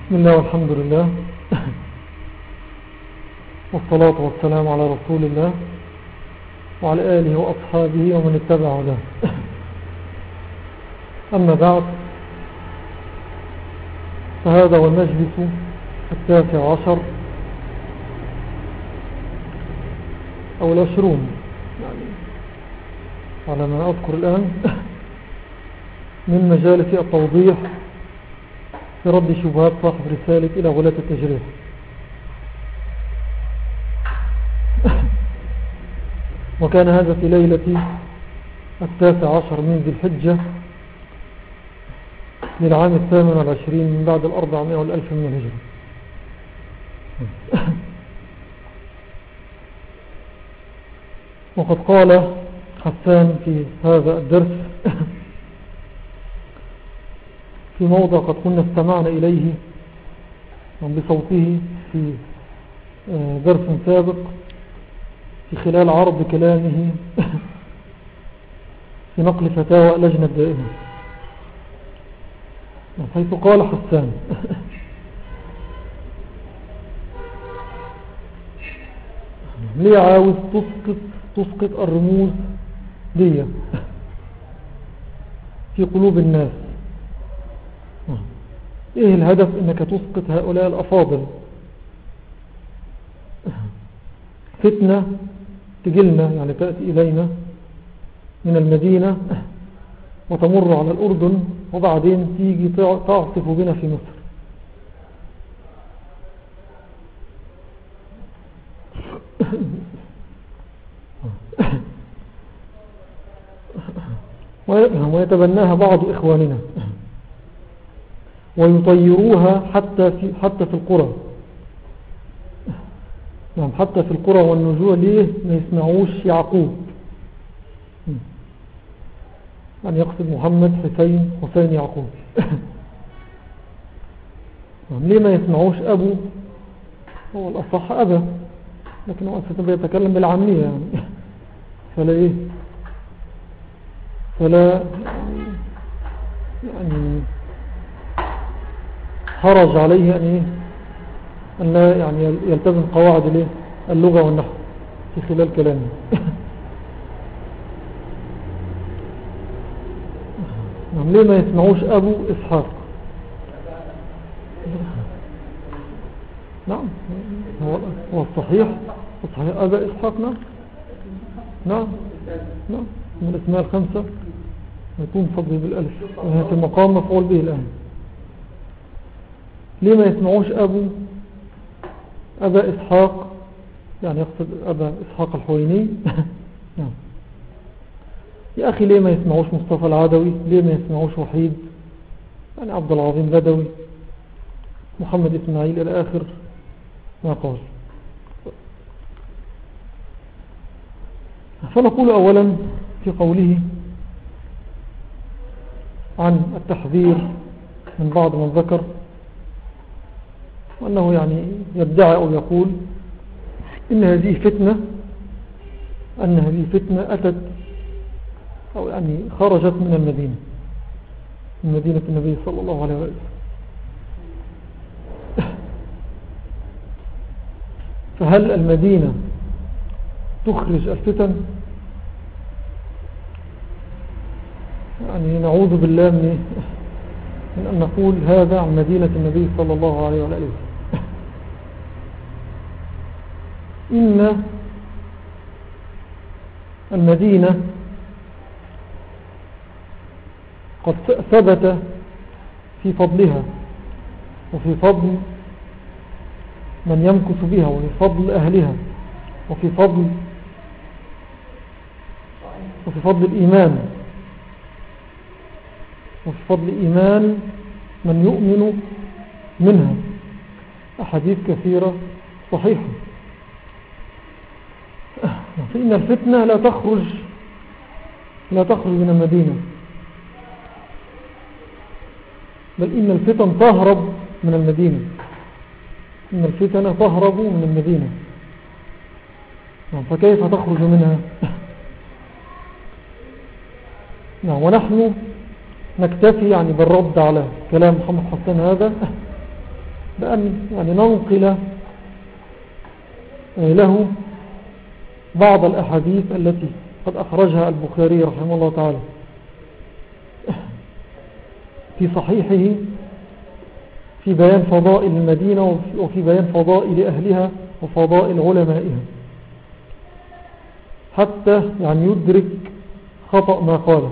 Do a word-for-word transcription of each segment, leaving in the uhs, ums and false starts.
بسم الله والحمد لله والصلاة والسلام على رسول الله وعلى آله وأصحابه ومن اتبع له. أما بعد، فهذا هو المجلس التاسع عشر أو العشرون يعني على ما أذكر الآن من مجالس التوضيح في رد شبهات صاحب رسالة إلى غلاة التجريح. وكان هذا في ليلة التاسع عشر من ذي الحجة للعام الثامن والعشرين من بعد الأربعمائة والألف من الهجرة. وقد قال حسان في هذا الدرس في موضع قد كنا استمعنا إليه بصوته في درس سابق في خلال عرض كلامه في نقل فتاوى لجنة دائمة، حيث قال حسان: ليه عاوز تسقط, تسقط الرموز دي في قلوب الناس؟ ايه الهدف انك تسقط هؤلاء الافاضل؟ فتنة تجلنا يعني تأتي الينا من المدينة وتمر على الاردن وبعدين تيجي تعصف بنا في مصر. ويتبناها بعض إخواننا ويطيروها حتى في, حتى في القرى، يعني حتى في القرى والنجوع. ليه ما يسمعوش يعقوب؟ يعني يقصد محمد حسين حسين يعقوب. ليه ما يسمعوش أبو؟ هو الأصح أبا، لكن هو أساسا يتكلم بالعامية يعني فلا إيه فلا يعني حرج عليه أن إيه أن لا يعني يلتزم قواعد اللغة والنحو في خلال كلامه. نعم، ليه ما يسمعوش أبو إسحاق؟ نعم، هو, هو الصحيح الصحيح أبا إسحاق. نعم نعم نعم من الأسماء الخمسة يكون فضل بالألف وهي في المقام مفعول به الآن. ليه ما يسمعوش أبو أبا إسحاق؟ يعني يقصد أبا إسحاق الحويني. نعم. يا أخي ليه ما يسمعوش مصطفى العدوي؟ ليه ما يسمعوش وحيد يعني عبد العظيم بدوي محمد إسماعيل إلى آخر ما قال؟ فنقول أولا في قوله عن التحذير من بعض من ذكر وأنه يعني يدعي أو يقول إن هذه فتنة أن هذه فتنة أتت أو يعني خرجت من المدينة من مدينة النبي صلى الله عليه وسلم. فهل المدينة تخرج الفتن؟ يعني نعوذ بالله من من أن نقول هذا عن مدينة النبي صلى الله عليه وسلم. إن المدينة قد ثبت في فضلها وفي فضل من يمكث بها وفي فضل أهلها وفي فضل وفي فضل الإيمان وفي فضل إيمان من يؤمن منها أحاديث كثيرة صحيحة. فإن الفتنة لا تخرج لا تخرج من المدينة، بل إن الفتن تهرب من المدينة. إن الفتن تهرب من المدينة، فكيف تخرج منها؟ ونحن نكتفي يعني بالرد على كلام محمد حسان هذا بأن يعني ننقل له بعض الأحاديث التي قد أخرجها البخاري رحمه الله تعالى في صحيحه في بيان فضائل المدينة وفي بيان فضائل أهلها وفضائل علمائها، حتى يعني يدرك خطأ ما قاله.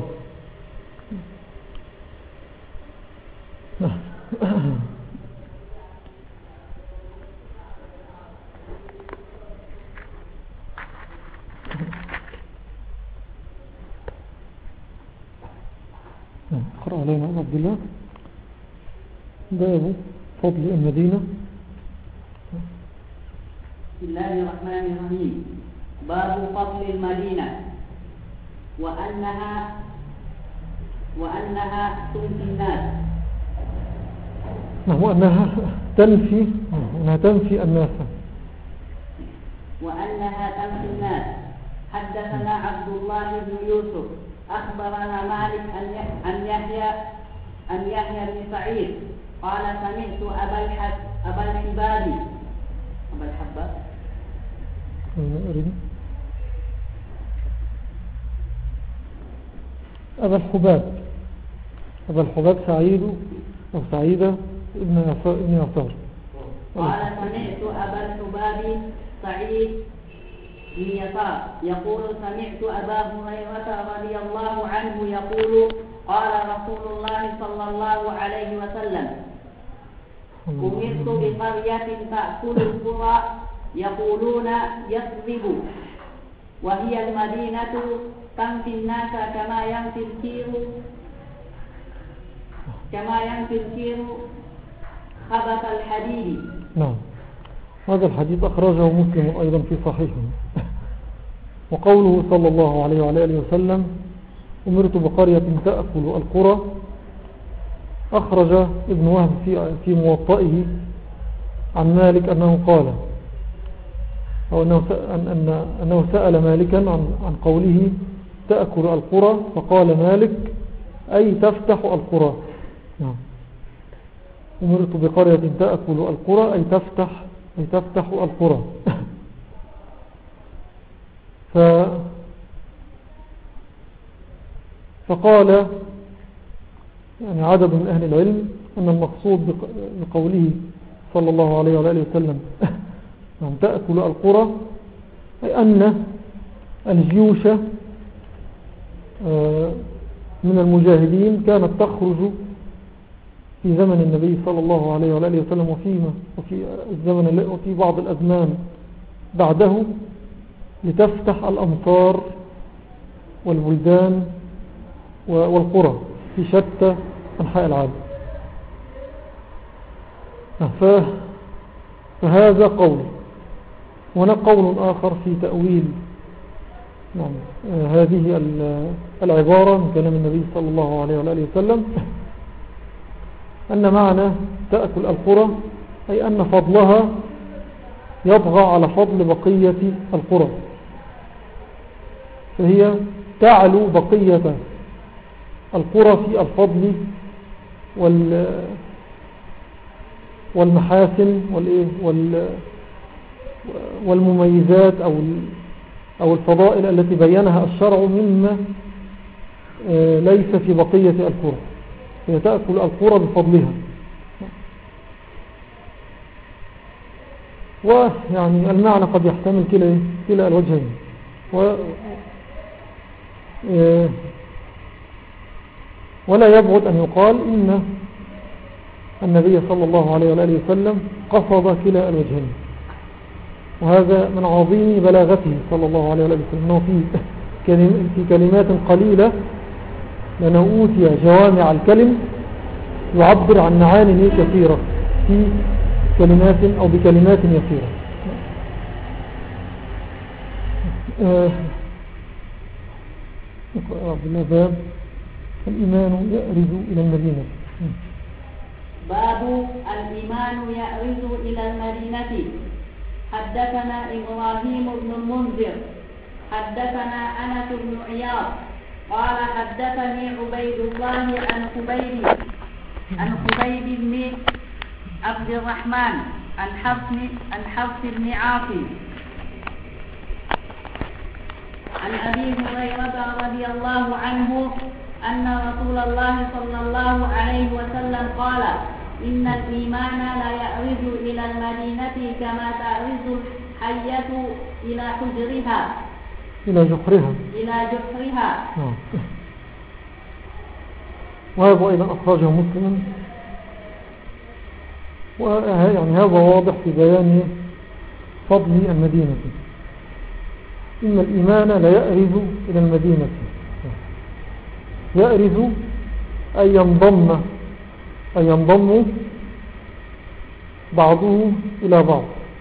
اقرأ علينا عبد الله باب فضل المدينة. بسم الله الرحمن الرحيم. باب فضل المدينة وأنها وأنها تنفي الناس. نعم، وأنها تنفي وأنها تنفي الناس وأنها تنفي الناس. حدثنا عبد الله بن يوسف أخبرنا مالك أن يحيى أن يحيى بن سعيد قال سمعت أبا الحب أبا الحباب أبا الحباب أبا الحباب أبا الحباب سعيد أو سعيدة ابن يسار قال سمعت أبا الحباب سعيد بن يسار يقول سمعت أبا هريرة رضي الله عنه يقول قال رسول الله صلى الله عليه وسلم أمرت بقرية تأكل القرى يقولون يكذب وهي المدينة تنفي الناس كما ينفي الكير كما ينفي الكير خبث الحديد. نعم، هذا الحديث أخرجه مسلم أيضا في صحيحه. وقوله صلى الله عليه وعلى آله وسلم أمرت بقرية تأكل القرى، أخرج ابن وهب في في موطئه عن مالك أنه قال أو أنه أن أنه سأل مالكا عن عن قوله تأكل القرى، فقال مالك أي تفتح القرى. نعم، أمرت بقرية تأكل القرى أي تفتح أي تفتح القرى. ف فقال يعني عدد من أهل العلم أن المقصود بقوله صلى الله عليه وآله وسلم أن تأكل القرى أي أن الجيوش من المجاهدين كانت تخرج في زمن النبي صلى الله عليه وآله وسلم وفيما وفي الزمن وفي بعض الأزمان بعده لتفتح الأمصار والبلدان والقرى في شتى أنحاء العالم. فهذا قول. هناك قول آخر في تأويل نعم هذه العبارة من كلام النبي صلى الله عليه وآله وسلم أن معنى تأكل القرى أي أن فضلها يطغى على فضل بقية القرى، فهي تعلو بقية القرى في الفضل والمحاسن والمميزات أو أو الفضائل التي بينها الشرع مما ليس في بقية القرى، هي تأكل القرى بفضلها. ويعني المعنى قد يحتمل كلا كلا الوجهين. و ولا يبعد أن يقال إن النبي صلى الله عليه وآله وسلم قصد كلا الوجهين، وهذا من عظيم بلاغته صلى الله عليه وآله وسلم أنه في كلمات قليلة لأنه أوتي جوامع الكلم يعبر عن معاني كثيرة في كلمات أو بكلمات يسيرة. عبد الله باب الإيمان يأرز إلى المدينة. باب الإيمان يأرز إلى المدينة. حدثنا إبراهيم بن المنذر حدثنا أنس بن عياض قال حدثني عبيد الله عن خبيب عن خبيب بن عبد الرحمن عن حفص عن حفص بن عاصم عن أبي هريرة رضي الله عنه أن رسول الله صلى الله عليه وسلم قال إن الإيمان لا يعرج إلى المدينة كما تعرج الحية إلى حجرها إلى جحرها إلى جحرها نعم. وهذا أيضا أخرجه مسلم، ويعني هذا واضح في بيان فضل المدينة. إن الإيمان لا يأرز إلى المدينة، يأرز أي ينضم أي ينضم بعضه إلى بعض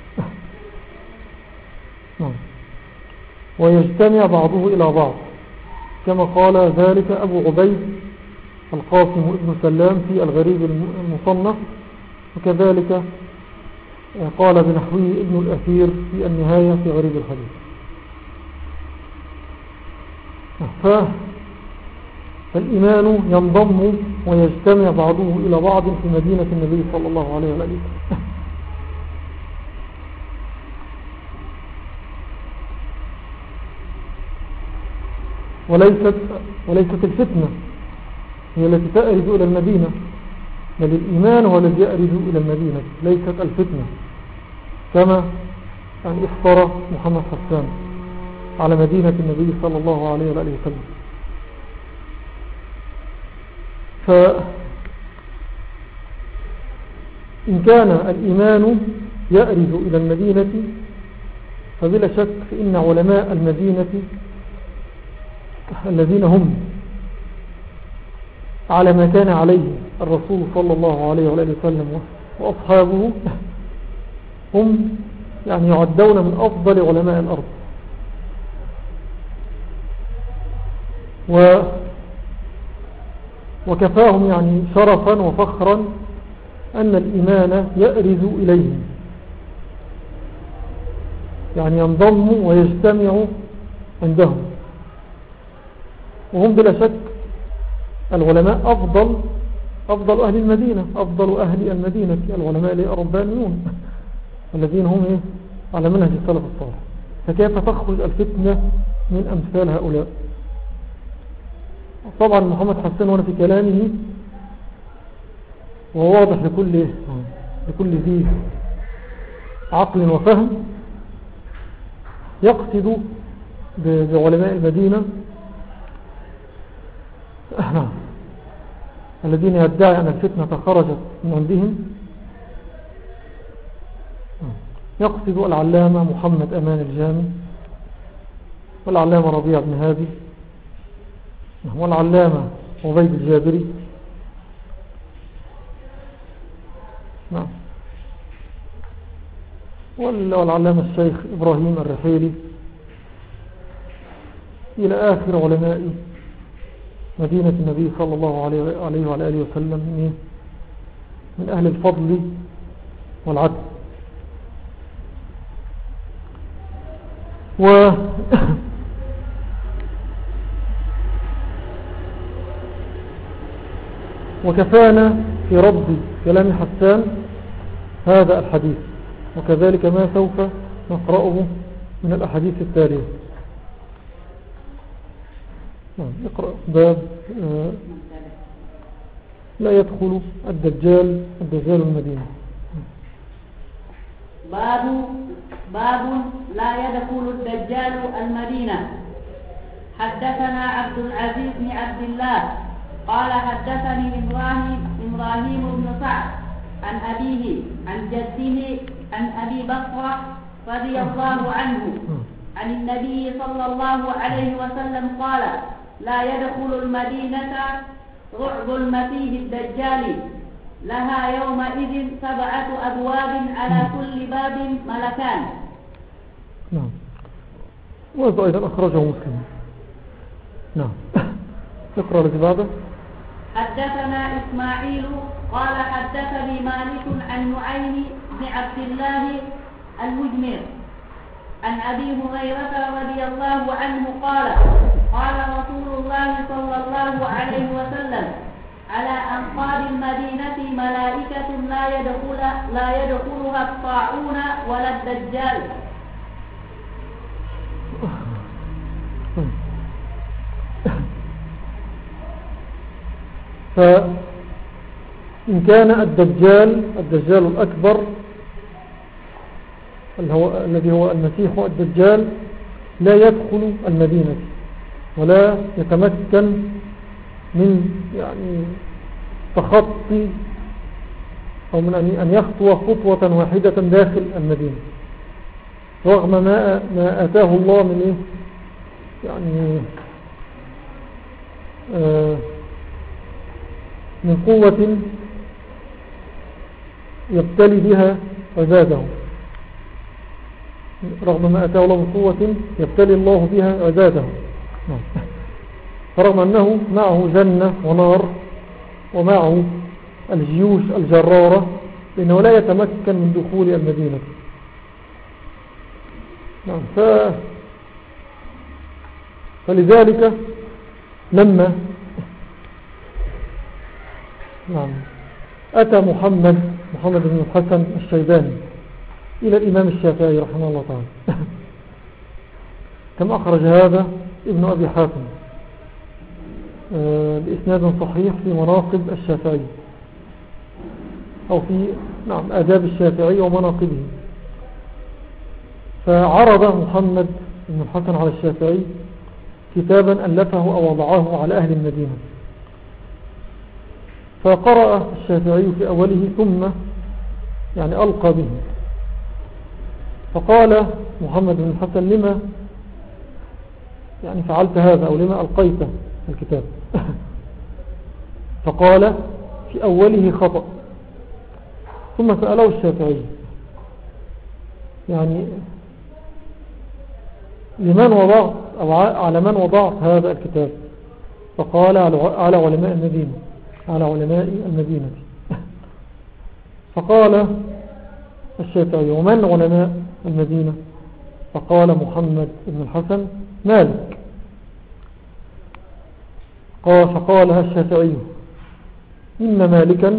ويجتمع بعضه إلى بعض، كما قال ذلك أبو عبيد القاسم ابن سلام في الغريب المصنف، وكذلك قال بنحوه ابن الأثير في النهاية في غريب الحديث. فالإيمان ينضم ويجتمع بعضه إلى بعض في مدينة النبي صلى الله عليه وسلم. وليست, وليست الفتنة هي التي تأرز إلى المدينة، بل الإيمان هو الذي يأرز إلى المدينة، ليست الفتنة، كما يعني اختار محمد حسان على مدينة النبي صلى الله عليه وآله وسلم. فإن كان الإيمان يأرز إلى المدينة فبلا شك فإن علماء المدينة الذين هم على ما كان عليه الرسول صلى الله عليه وآله وسلم وأصحابه هم يعني يعدون من أفضل علماء الأرض، و وكفاهم يعني شرفا وفخرا أن الإيمان يأرز إليهم، يعني ينضم ويجتمع عندهم، وهم بلا شك العلماء أفضل أفضل أهل المدينة، أفضل أهل المدينة العلماء الربانيون الذين هم إيه؟ على منهج السلف الصالح. فكيف تخرج الفتنة من أمثال هؤلاء؟ طبعا محمد حسان وانا في كلامه وواضح لكل لكل ذي عقل وفهم يقصد بعلماء المدينة الذين يدعي أن الفتنة خرجت من عندهم، يقصد العلامة محمد أمان الجامي والعلامة ربيع بن هادي والعلامة عبيد الجابري نعم والعلامة الشيخ إبراهيم الرحيلي إلى آخر علماء مدينة النبي صلى الله عليه وعلى آله وسلم من أهل الفضل والعدل. و وكفانا في رد كلام حسان هذا الحديث، وكذلك ما سوف نقرأه من الأحاديث التالية. نقرأ باب لا يدخل الدجال الدجال المدينة. باب باب لا يدخل الدجال المدينة. حدثنا عبد العزيز بن عبد الله قال حدثني إبراهيم إبراهيم بن سعد عن أبيه عن جده عن أبي بكر رضي الله عنه عن النبي صلى الله عليه وسلم قال لا يدخل المدينة رعب المسيح الدجال لها يومئذ سبعة أبواب على كل باب ملكان. نعم. وهذا أيضا أخرجه مسلم. نعم. اقرأ الذي بعده. حدثنا إسماعيل قال حدثني مالك عن نعيم بن عبد الله المجمر عن أبي هريرة رضي الله عنه قال قال رسول الله صلى الله عليه وسلم على أنقاض المدينة ملائكة لا يدخل لا يدخلها الطاعون ولا الدجال. فإن كان الدجال الدجال الأكبر الذي هو المسيح الدجال لا يدخل المدينة ولا يتمكن من يعني تخطي أو من أن يخطو خطوة واحدة داخل المدينة رغم ما ما آتاه الله من إيه يعني آه من قوة يبتلي بها عباده، رغم ما أتاه الله من قوة يبتلي الله بها عباده، فرغم أنه معه جنة ونار ومعه الجيوش الجرارة لأنه لا يتمكن من دخول المدينة. نعم. ف... فلذلك لما نعم أتى محمد محمد بن الحسن الشيباني إلى الإمام الشافعي رحمه الله تعالى كما أخرج هذا ابن أبي حاتم بإسناد صحيح في مناقب الشافعي أو في نعم آداب الشافعي ومناقبه. فعرض محمد بن الحسن على الشافعي كتابا ألفه أو وضعه على أهل المدينة، فقرأ الشافعي في أوله ثم يعني ألقى به، فقال محمد بن الحسن لما يعني فعلت هذا أو لما ألقيت الكتاب فقال في أوله خطأ. ثم سأله الشافعي يعني لمن وضعت أو على من وضعت هذا الكتاب؟ فقال على علماء المدينة على علماء المدينة فقال الشافعي ومن علماء المدينة؟ فقال محمد بن الحسن مالك. قال فقالها الشافعي إن مالكا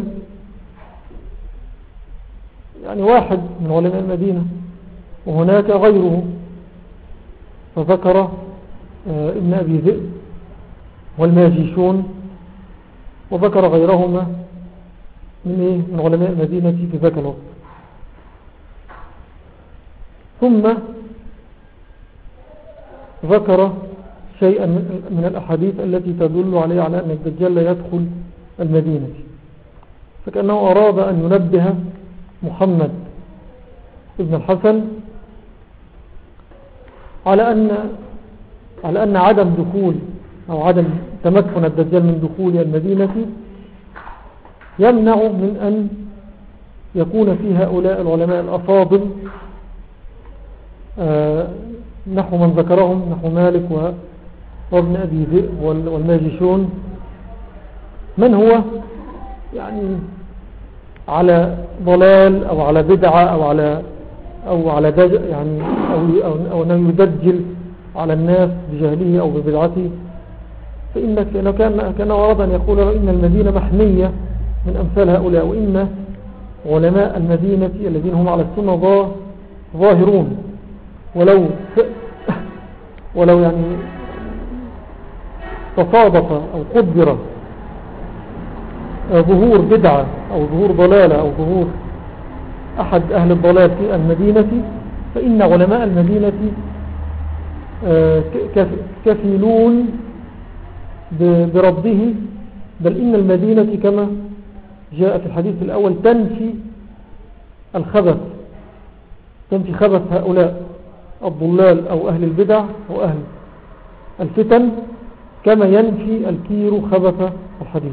يعني واحد من علماء المدينة وهناك غيره، فذكر آه ابن أبي ذئب والماجيشون وذكر غيرهما من, إيه؟ من علماء المدينة في ذاك الوقت. ثم ذكر شيئا من الأحاديث التي تدل عليه على أن الدجال لا يدخل المدينة، فكأنه أراد أن ينبه محمد ابن الحسن على أن على أن عدم دخول أو عدم تمكن الدجال من دخول المدينة يمنع من أن يكون في هؤلاء العلماء الأفاضل آه نحو من ذكرهم نحو مالك وابن أبي ذئب والماجشون من هو يعني على ضلال أو على بدعة أو على أو على دج يعني أو أو, أو أنه يدجل على الناس بجهله أو ببدعته، فإنك لأنه كان كان أراد أن يقول إن المدينة محمية من أمثال هؤلاء، وإن علماء المدينة الذين هم على السنة ظاهرون ولو ولو يعني تصادف أو قدر ظهور بدعة أو ظهور ضلالة أو ظهور أحد أهل الضلال في المدينة، فإن علماء المدينة كفيلون برده، بل إن المدينة كما جاء في الحديث الأول تنفي الخبث تنفي خبث هؤلاء الضلال أو أهل البدع أو أهل الفتن كما ينفي الكير خبث الحديد.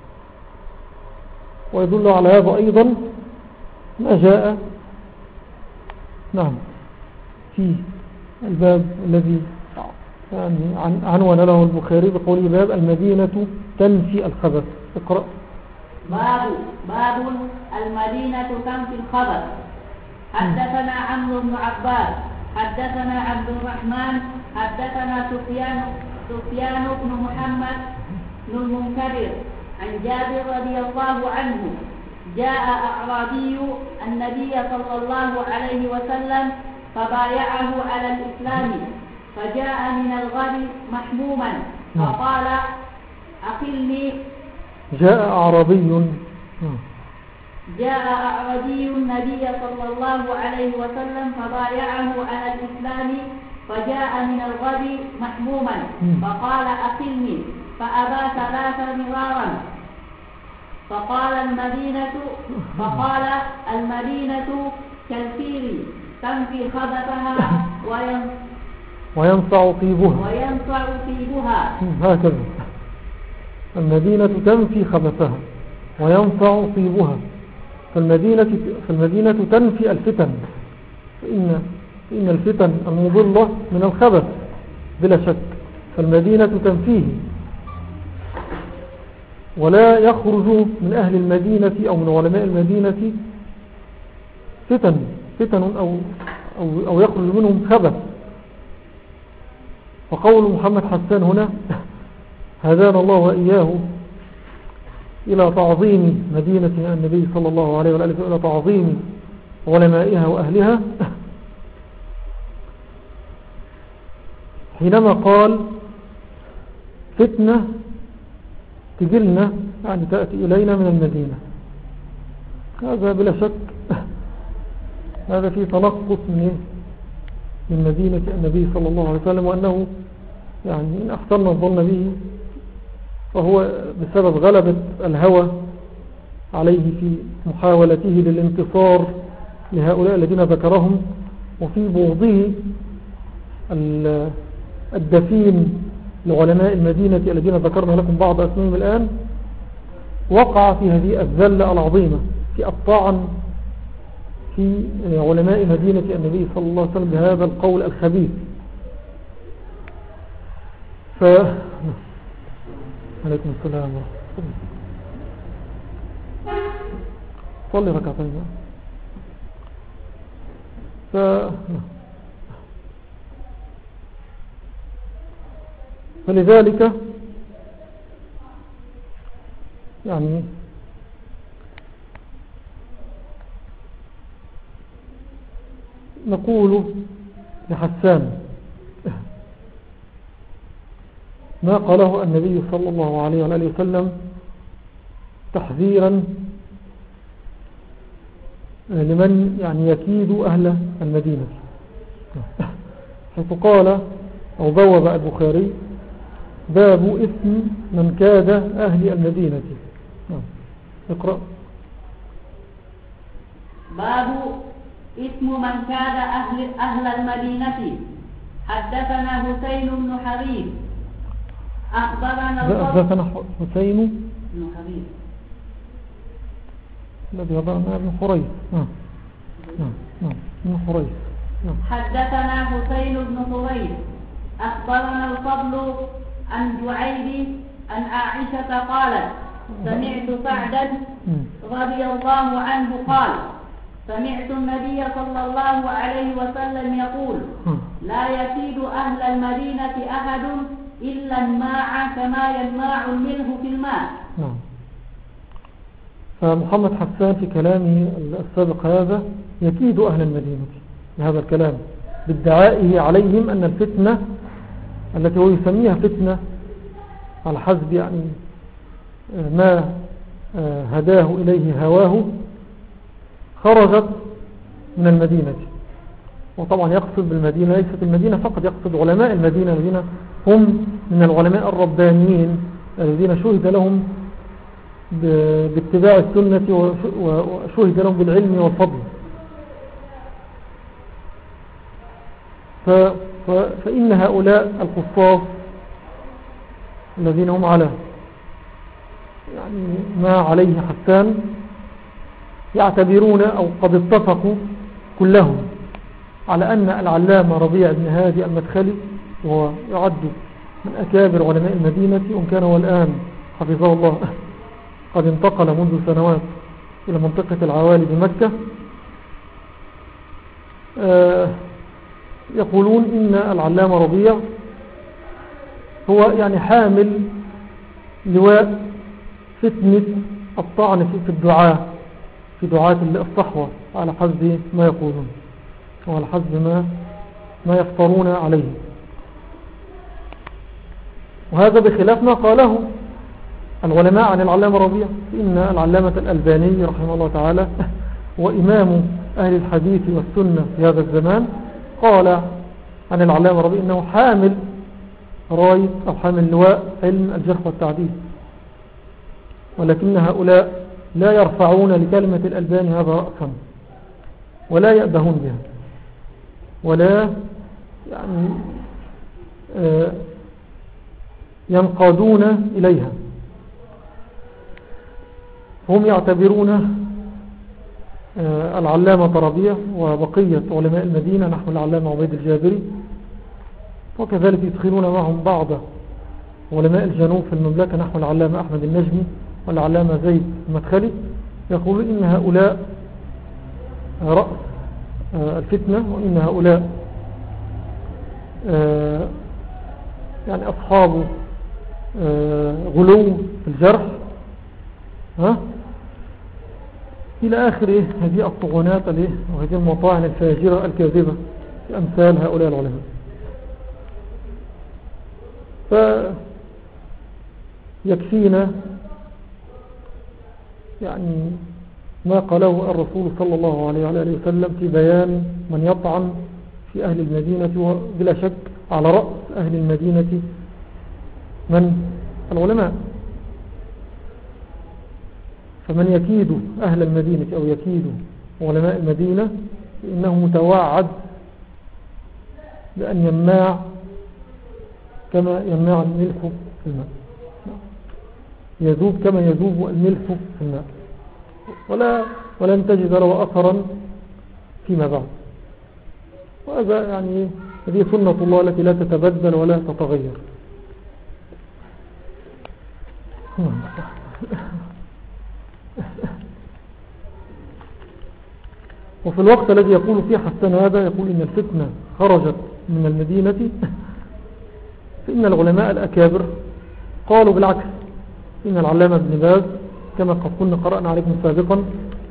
ويدل على هذا أيضا ما جاء نعم في الباب الذي يعني عنوان له البخاري بقوله باب المدينة تنفي الخبث. اقرأ. باب باب المدينة تنفي الخبث. حدثنا عمرو بن عباس حدثنا عبد الرحمن حدثنا سفيان سفيان بن محمد بن المنكدر عن جابر رضي الله عنه جاء أعرابي النبي صلى الله عليه وسلم فبايعه على الإسلام فجاء من الغد محموما فقال أقلني. جاء أعرابي جاء أعرابي النبي صلى الله عليه وسلم فبايعه على الإسلام فجاء من الغد محموما فقال أقلني فأبى ثلاث مرارا فقال المدينة فقال المدينة كالفيل تنفي خبثها وينصع طيبها وينصع طيبها هكذا المدينة تنفي خبثها وينصع طيبها. فالمدينة, فالمدينة تنفي الفتن فإن, فإن الفتن المضلة من الخبث بلا شك، فالمدينة تنفيه ولا يخرج من أهل المدينة أو من علماء المدينة فتن فتن أو, أو, أو يخرج منهم خبث. فقول محمد حسان هنا هدانا الله وإياه إلى تعظيم مدينة النبي صلى الله عليه وآله وسلم، إلى تعظيم علمائها وأهلها، حينما قال فتنة تجلنا يعني تأتي إلينا من المدينة. هذا بلا شك هذا في تنقص من من مدينة النبي صلى الله عليه وسلم، وأنه يعني إن أحسننا الظن به فهو بسبب غلبة الهوى عليه في محاولته للانتصار لهؤلاء الذين ذكرهم، وفي بغضه الدفين لعلماء المدينة الذين ذكرنا لكم بعض أسمائهم الآن، وقع في هذه الذلة العظيمة في الطعن في علماء مدينة النبي صلى الله عليه وسلم بهذا القول الخبيث. ف عليكم السلام ورحمة الله. صلي ركعتين. ف فلذلك يعني نقول لحسان ما قاله النبي صلى الله عليه وآله وسلم تحذيرا لمن يعني يكيد أهل المدينة، حيث قال أو بوب البخاري باب إثم من كاد أهل المدينة. اقرأ. باب إثم من كاد أهل, أهل المدينة. حدثنا حسين بن حبيب أخبرنا حدثنا حسين بن حبيب الذي أخبرنا ابن حريث نعم نعم ابن حريث. حدثنا حسين بن حريث أخبرنا الفضل عن جعيد عن عائشة قالت سمعت سعدا رضي الله عنه قال سمعت النبي صلى الله عليه وسلم يقول لا يكيد أهل المدينة أحد إلا الماء كما يلماع الملح في الماء. نعم. فمحمد حسان في كلامه السابق هذا يكيد أهل المدينة بهذا الكلام بادعائه عليهم أن الفتنة التي هو يسميها فتنة على حسب يعني ما هداه إليه هواه خرجت من المدينة. وطبعا يقصد بالمدينة ليست المدينة فقط، يقصد علماء المدينة الذين هم من العلماء الربانيين الذين شهد لهم باتباع السنة وشهد لهم بالعلم والفضل. فإن هؤلاء القصاص الذين هم على يعني ما عليه حسان يعتبرون أو قد اتفقوا كلهم على أن العلامة ربيع بن هادي المدخلي وهو يعد من أكابر علماء المدينة، وإن كان هو الآن حفظه الله قد انتقل منذ سنوات إلى منطقة العوالي بمكة، يقولون إن العلامة ربيع هو يعني حامل لواء فتنة الطعن في الدعاء في دعاة الصحوة على حسب ما يقولون وعلى حسب ما ما يفترون عليه. وهذا بخلاف ما قاله العلماء عن العلامة ربيع، إن العلامة الألباني رحمه الله تعالى وإمام أهل الحديث والسنة في هذا الزمان قال عن العلامة ربيع إنه حامل راية أو حامل لواء علم الجرح والتعديل، ولكن هؤلاء لا يرفعون لكلمة الألباني هذا رأسا ولا يأبهون بها ولا يعني آه ينقادون إليها. هم يعتبرون آه العلامة ربيع وبقية علماء المدينة نحو العلامة عبيد الجابري، وكذلك يدخلون معهم بعض علماء الجنوب في المملكة نحو العلامة أحمد النجمي والعلامة زيد المدخلي، يقولون إن هؤلاء رأس الفتنة، وإن هؤلاء يعني أصحاب غلو في الجرح ها إلى آخر إيه هذه الطغونات وهذه المطاعن الفاجرة الكاذبة في أمثال هؤلاء العلماء. فيكفينا يعني ما قاله الرسول صلى الله عليه وآله وسلم في بيان من يطعن في أهل المدينة، وبلا شك على رأس أهل المدينة من العلماء. فمن يكيد أهل المدينة أو يكيد علماء المدينة فإنه متوعد بأن يماع كما يماع الملح في الماء، يذوب كما يذوب الملح في الماء، ولا ولن تجد له أثرا فيما بعد. وهذا يعني هذه سنة الله التي لا تتبدل ولا تتغير. وفي الوقت الذي يقول فيه حسان هذا يقول إن الفتنة خرجت من المدينة، فإن العلماء الأكابر قالوا بالعكس، إن العلامة ابن باز كما قد كنا قرأنا عليكم سابقا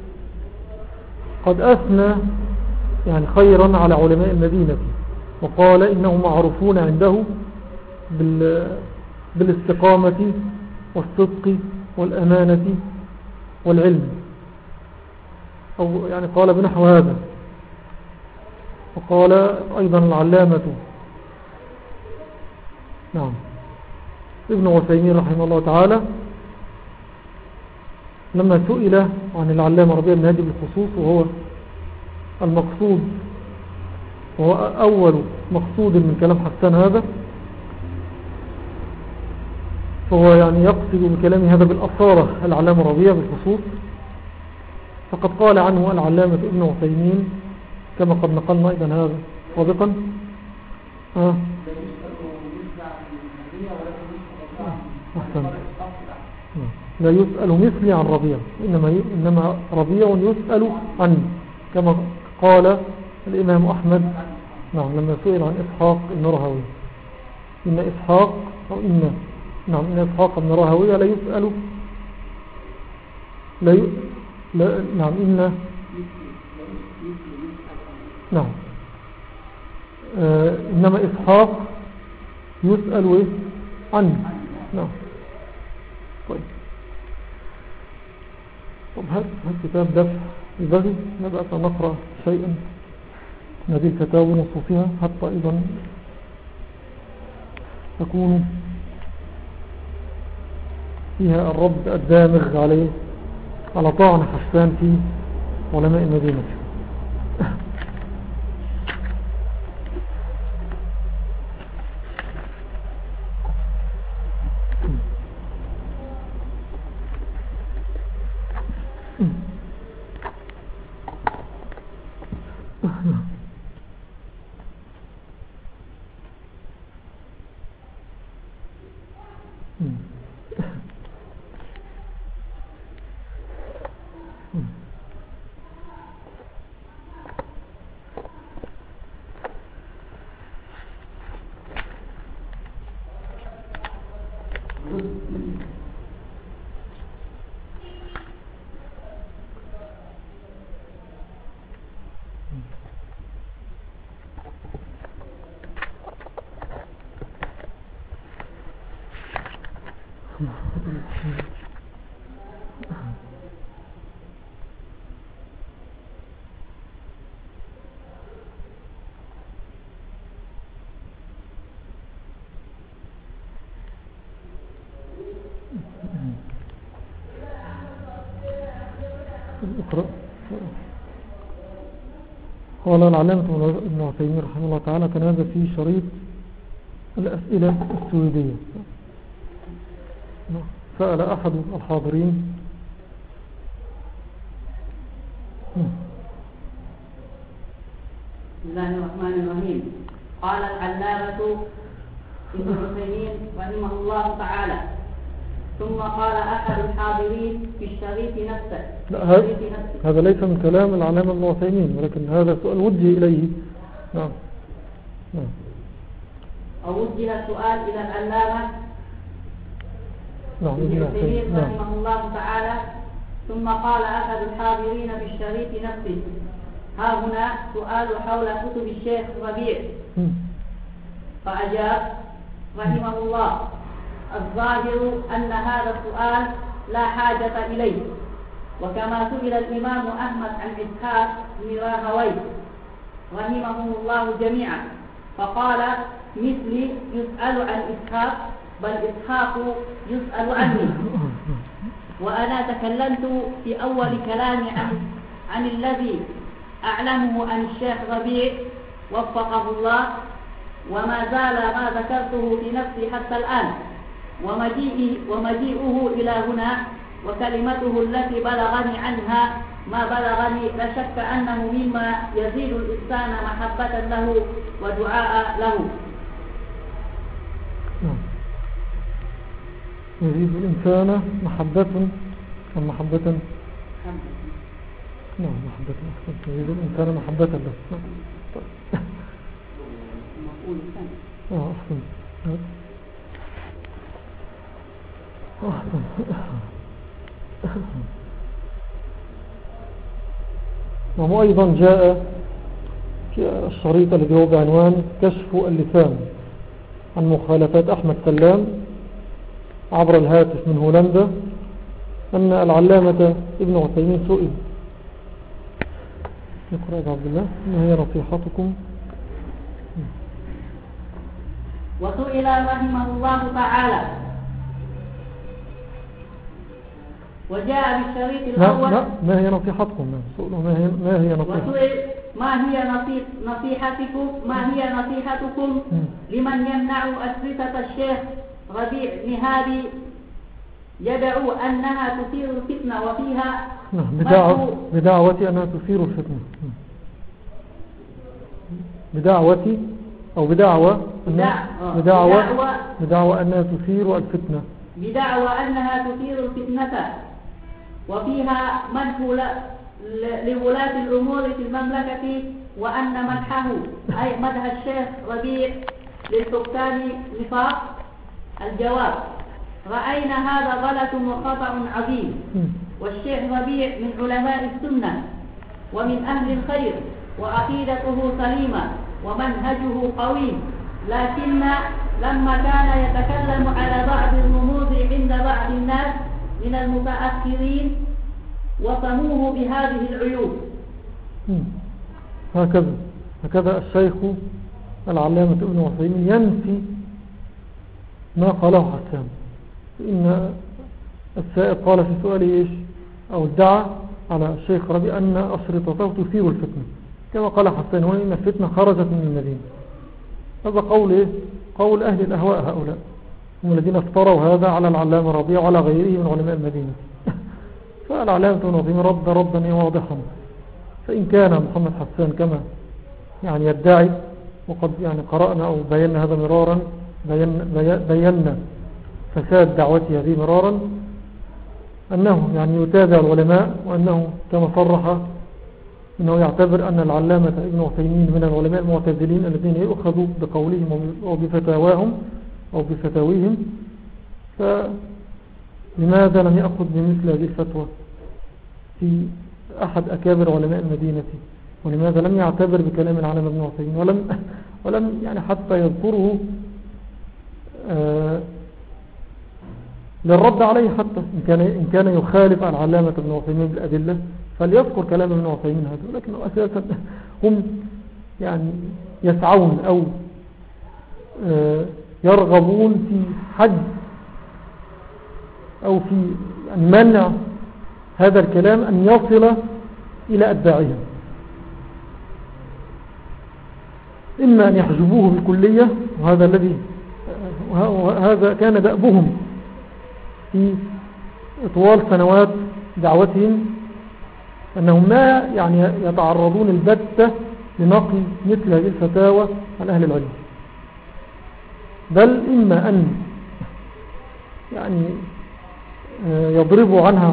قد أثنى يعني خيرا على علماء المدينة، وقال إنهم معروفون عنده بالاستقامة والصدق والأمانة والعلم، أو يعني قال بنحو هذا. وقال أيضا العلامة نعم ابن عثيمين رحمه الله تعالى لما سئل عن العلامة ربيع بن هادي بالخصوص، وهو المقصود وهو أول مقصود من كلام حسان هذا، فهو يعني يقصد بكلام هذا بالأصالة العلامة ربيع بالخصوص، فقد قال عنه العلامة ابن عثيمين كما قد نقلنا أيضا هذا سابقا آه. أحسن. لا يسأل مثلي عن ربيع، إنما, إنما ربيع يسأل عنه كما قال الإمام أحمد نعم لما سئل عن إسحاق بن راهويه، إن إسحاق أو إن نعم إن إسحاق بن راهويه لا يسأل لا ي... لا نعم إن نعم آه إنما إسحاق يسأل عنه نعم. طيب طب هات كتاب دفع البغي نبدأ نقرأ شيئا من هذه الفتاوى ونصوصها حتى أيضا تكون فيها الرد الدامغ عليه على طعن حسان في علماء المدينة. اقرأ. قال العلامة ابن عثيمين رحمه الله تعالى: كان هذا في شريط الأسئلة السويدية. سأل أحد الحاضرين بسم الله الرحمن الرحيم. قال العلامة ابن عثيمين رحمه الله تعالى: ثم قال أحد الحاضرين في الشريط نفسه. لا، هذا, هذا ليس من كلام العلامة ابن عثيمين، ولكن هذا سؤال وجه إليه. نعم نعم. أو وجه السؤال إلى العلامة نعم ابن عثيمين رحمه الله تعالى. ثم قال أحد الحاضرين في الشريط نفسه: ها هنا سؤال حول كتب الشيخ ربيع. فأجاب رحمه الله: الظاهر أن هذا السؤال لا حاجة إليه. وكما سئل الإمام أحمد عن إسحاق بن راهويه رحمهم الله جميعا، فقال: مثلي يسأل عن إسحاق، بل إسحاق يسأل عني. وأنا تكلمت في أول كلامي عن, عن الذي أعلمه عن الشيخ ربيع وفقه الله، وما زال ما ذكرته في نفسي حتى الآن. ومجيئه, ومجيئه إلى هنا وكلمته التي بلغني عنها ما بلغني لا شك أنه مما يزيد الإنسان محبة له ودعاء له. يزيد الإنسان محبة أم محبة؟ نعم محبة. يزيد الإنسان محبة له. آه أحسن. وأيضا جاء في الشريط الذي هو بعنوان كشف اللسان عن مخالفات أحمد سلام عبر الهاتف من هولندا أن العلامة ابن عثيمين سئل. يقرأ عبد الله: ما هي نصيحتكم؟ وسئل رحمه الله تعالى، وجاء بالشريط الأول: لا ما هي نصيحتكم؟ ما هي ما هي نصيحتكم؟ وسئل: ما هي نصيحتكم ما هي نصيحتكم لمن يمنع أسرة الشيخ ربيع نهادي يدعو أنها تثير الفتنة وفيها بدعوة بدعوة أنها تثير الفتنة بدعوة أو بدعوة بدعوة بدعوة أنها تثير الفتنة بدعوة أنها تثير الفتنة وفيها مدح لولاة الأمور في المملكة، وأن مدحه أي مدح الشيخ ربيع للحكام نفاق. الجواب: رأينا هذا غلط وخطأ عظيم، والشيخ ربيع من علماء السنة ومن أهل الخير، وعقيدته سليمة ومنهجه قويم، لكن لما كان يتكلم على بعض الرموز عند بعض الناس من المتأخرين وصموه بهذه العيوب. هكذا هكذا الشيخ العلامة ابن عثيمين ينفي ما قاله حسان. إن السائل قال في سؤاله إيش أو ادعى على الشيخ ربيع أن أشرطته تثير الفتنة كما قال حسان، وإن الفتنة خرجت من المدينة. هذا قول إيه؟ قول أهل الأهواء، هؤلاء هم الذين افتروا هذا على العلامة ربيع وعلى غيره من علماء المدينة. فالعلامة ابن عثيمين رد ردا واضحا. فإن كان محمد حسان كما يعني يدعي، وقد يعني قرأنا أو بينا هذا مرارا، بينا فساد دعوته هذه مرارا، أنه يعني يتابع العلماء، وأنه كما صرح أنه يعتبر أن العلامة ابن عثيمين من العلماء المعتزلين الذين يؤخذوا بقولهم أو بفتاواهم أو بفتاويهم. فلماذا لم يأخذ بمثل هذه الفتوى في أحد أكابر علماء المدينة؟ ولماذا لم يعتبر بكلام العلامة ابن عثيمين ولم, ولم يعني حتى يذكره آه للرد عليه حتى إن كان, إن كان يخالف العلامة ابن عثيمين بالأدلة فليذكر كلام ابن عثيمين هذا، ولكنه أساسا هم يعني يسعون أو يرغبون في حد أو في منع هذا الكلام أن يصل إلى أتباعهم، إما أن يحجبوه بالكلية، وهذا الذي وهذا كان دأبهم في طوال سنوات دعوتهم، أنهم ما يعني يتعرضون البتة لنقل مثل هذه الفتاوى عن أهل العلم، بل إما أن يعني يضربوا عنها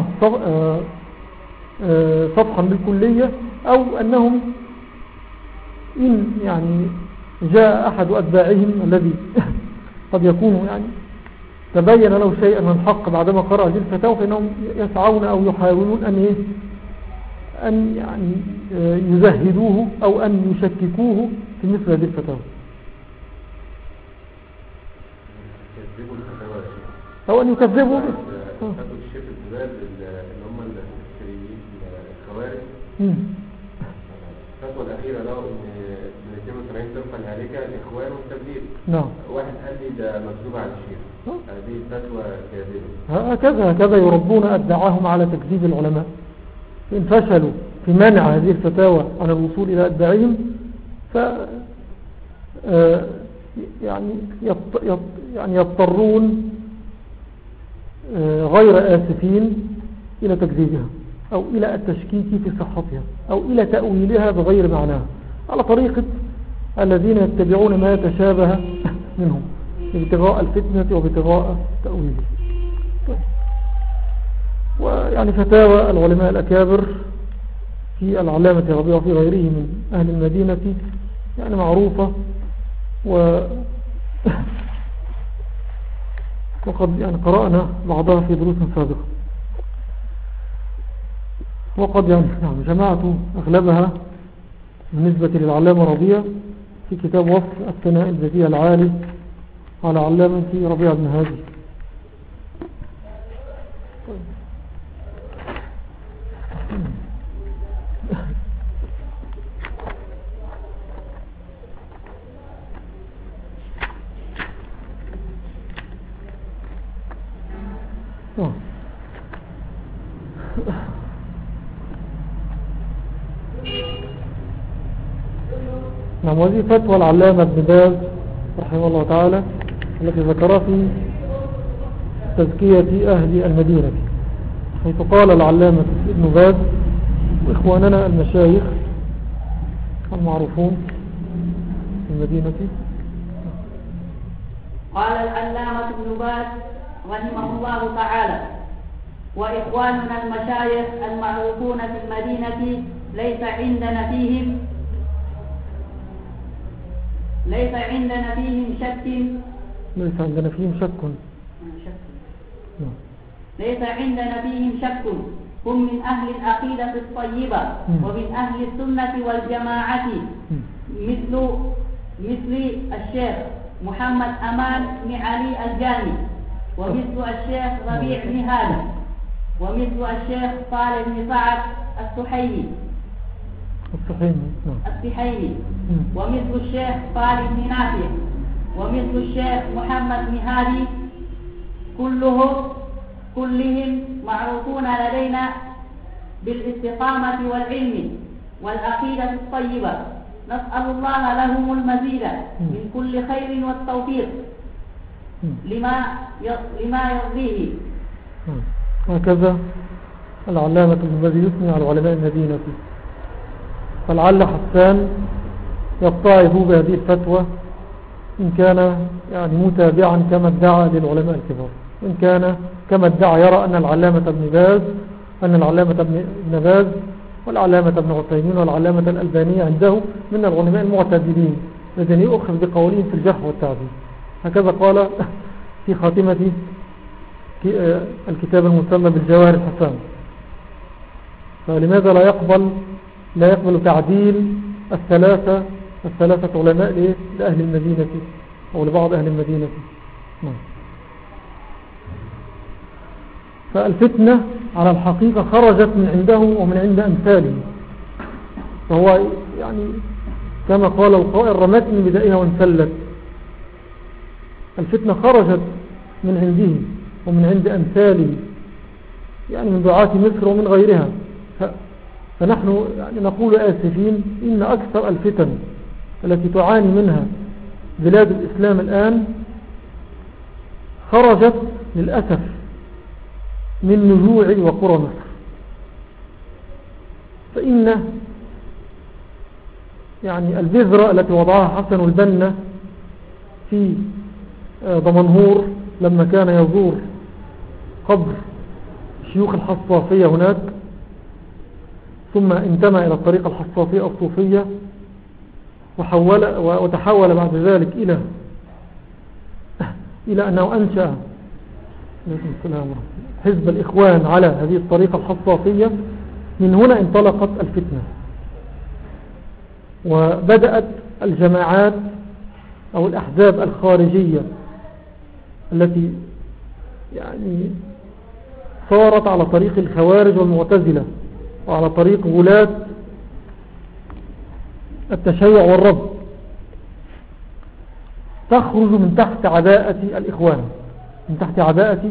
صفحا بالكلية، أو أنهم إن يعني جاء أحد أتباعهم الذي قد يكون يعني تبين له شيئا من الحق بعدما قرأ هذه الفتاوى، فإنهم يسعون أو يحاولون أن إيه أن يعني يزهدوه أو أن يشككوه في مثل هذه الفتاوى، أو أن يكذبوا الشيخ الزباد اللي هم السريين الخوارج الفتوى الأخيرة له إن من اثنين وسبعين طبقا الهالكة الإخوان والتبليغ. نعم. واحد قال لي ده مكذوب على الشيخ، هذه الفتوى كاذبة. هكذا هكذا يربون أتباعهم على تكذيب العلماء، إن فشلوا في منع هذه الفتاوى عن الوصول إلى أتباعهم ف يعني يعني يضطرون غير آسفين إلى تكذيبها أو إلى التشكيك في صحتها أو إلى تأويلها بغير معناها، على طريقة الذين يتبعون ما يتشابه منهم ابتغاء الفتنة وابتغاء تأويله. ويعني فتاوى العلماء الأكابر في العلامة الربيع وفي غيره من أهل المدينة يعني معروفة، و وقد يعني قرأنا بعضها في دروس سابقة، وقد يعني جمعت أغلبها بالنسبة للعلامة ربيع في كتاب وصف الثناء البديع العالي على علامة ربيع بن هادي. آه. نعم. وهذه فتوى العلامة ابن باز رحمه الله تعالى التي ذكرها في تزكية أهل المدينة، حيث قال العلامة ابن باز وإخواننا المشايخ المعروفون في المدينة، قال العلامة ابن باز رحمه الله تعالى: وإخواننا المشايخ المعروفون في المدينة ليس عندنا فيهم ليس عندنا فيهم شك ليس عندنا فيهم شك شك ليس عندنا فيهم شك هم من أهل العقيدة الطيبة ومن أهل السنة والجماعة، مثل مثل الشيخ محمد أمان بن علي الجاني، ومثل الشيخ ربيع بن هادي، ومثل الشيخ صالح بن سعد السحيمي السحيمي ومثل الشيخ صالح بن نافع، ومثل الشيخ محمد بن هادي، كلهم كلهم معروفون لدينا بالاستقامة والعلم والعقيدة الطيبة، نسأل الله لهم المزيد من كل خير والتوفيق لما لما يرضيه. هكذا العلامة ابن باز يثني على علماء المدينة، فلعل حسان يتعظ بهذه الفتوى إن كان يعني متابعا كما ادعى للعلماء الكبار، إن كان كما ادعى يرى أن العلامة ابن باز أن العلامة ابن باز والعلامة ابن عثيمين والعلامة الألبانية عنده من العلماء المعتدلين الذين يؤخذ بقولهم في الجرح والتعديل. هكذا قال في خاتمة الكتاب المسمى بالجواهر الحسان. فلماذا لا يقبل لا يقبل تعديل الثلاثة الثلاثة علماء لأهل المدينة أو لبعض أهل المدينة؟ نعم. فالفتنة على الحقيقة خرجت من عنده ومن عند أمثاله، فهو يعني كما قال القائل رمتني بدائها وانسلت. الفتنة خرجت من عنده ومن عند أمثاله، يعني من دعاة مصر ومن غيرها. فنحن يعني نقول آسفين إن أكثر الفتن التي تعاني منها بلاد الإسلام الآن خرجت للأسف من نزوع وقرى مصر. فإن يعني البذرة التي وضعها حسن البنا في دمنهور لما كان يزور قبر شيوخ الحصافية هناك، ثم انتمى إلى الطريقة الحصافية الصوفية، وحول وتحول بعد ذلك إلى إلى أنه أنشأ حزب الإخوان على هذه الطريقة الحصافية. من هنا انطلقت الفتنة، وبدأت الجماعات أو الأحزاب الخارجية التي يعني صارت على طريق الخوارج والمعتزلة وعلى طريق غلاة التشيع والرد، تخرج من تحت عباءة الإخوان، من تحت عباءة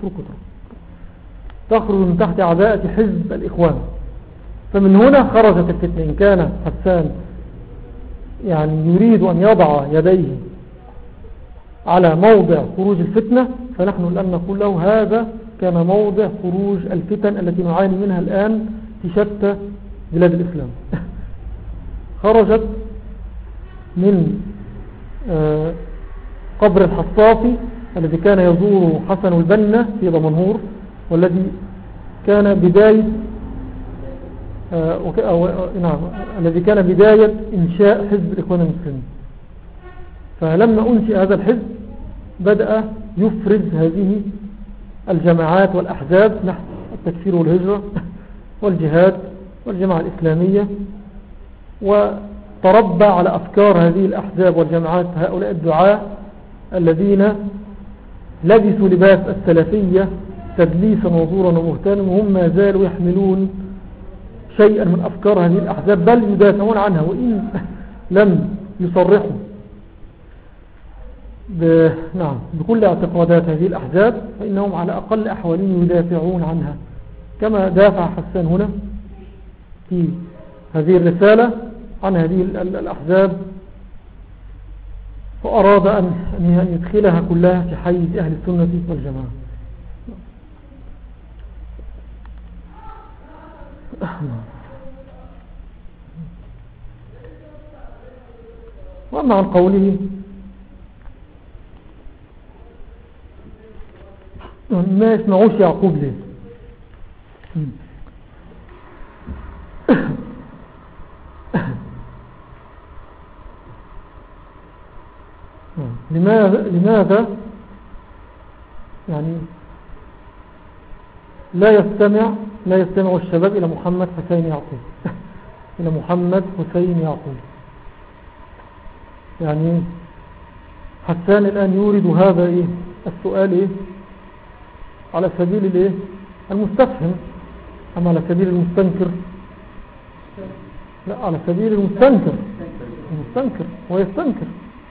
تخرج من تحت عباءة حزب الإخوان. فمن هنا خرجت الفتنة. إن كان حسان يعني يريد أن يضع يديه على موضع خروج الفتنة، فنحن الآن نقول له هذا كان موضع خروج الفتن التي نعاني منها الآن في شتى بلاد الإسلام. خرجت من قبر الحصافي الذي كان يزوره حسن البنا في دمنهور، والذي كان بداية نعم الذي كان بداية إنشاء حزب الإخوان المسلمين. فلما أنشئ هذا الحزب بدأ يفرز هذه الجماعات والأحزاب نحو التكفير والهجرة والجهاد والجماعة الإسلامية، وتربى على أفكار هذه الأحزاب والجماعات هؤلاء الدعاء الذين لبسوا لباس السلفية تدليسا وزورا ومهتانا، وهم ما زالوا يحملون شيئا من أفكار هذه الأحزاب، بل يدافعون عنها وإن لم يصرحوا ب... نعم بكل اعتقادات هذه الأحزاب، فإنهم على أقل أحوالهم يدافعون عنها، كما دافع حسان هنا في هذه الرسالة عن هذه الأحزاب، فأراد أن يدخلها كلها في حيز أهل السنة والجماعة. وأما عن قوله ما يسمعوش يعقوب ليه؟ لماذا لماذا يعني لا يستمع لا يستمع الشباب إلى محمد حسين يعقوب إلى محمد حسين يعقوب؟ يعني حسان الآن يورد هذا إيه السؤال إيه على سبيل الإيه المستفهم، أما على سبيل المستنكر لا، على سبيل المستنكر المستنكر ويستنكر.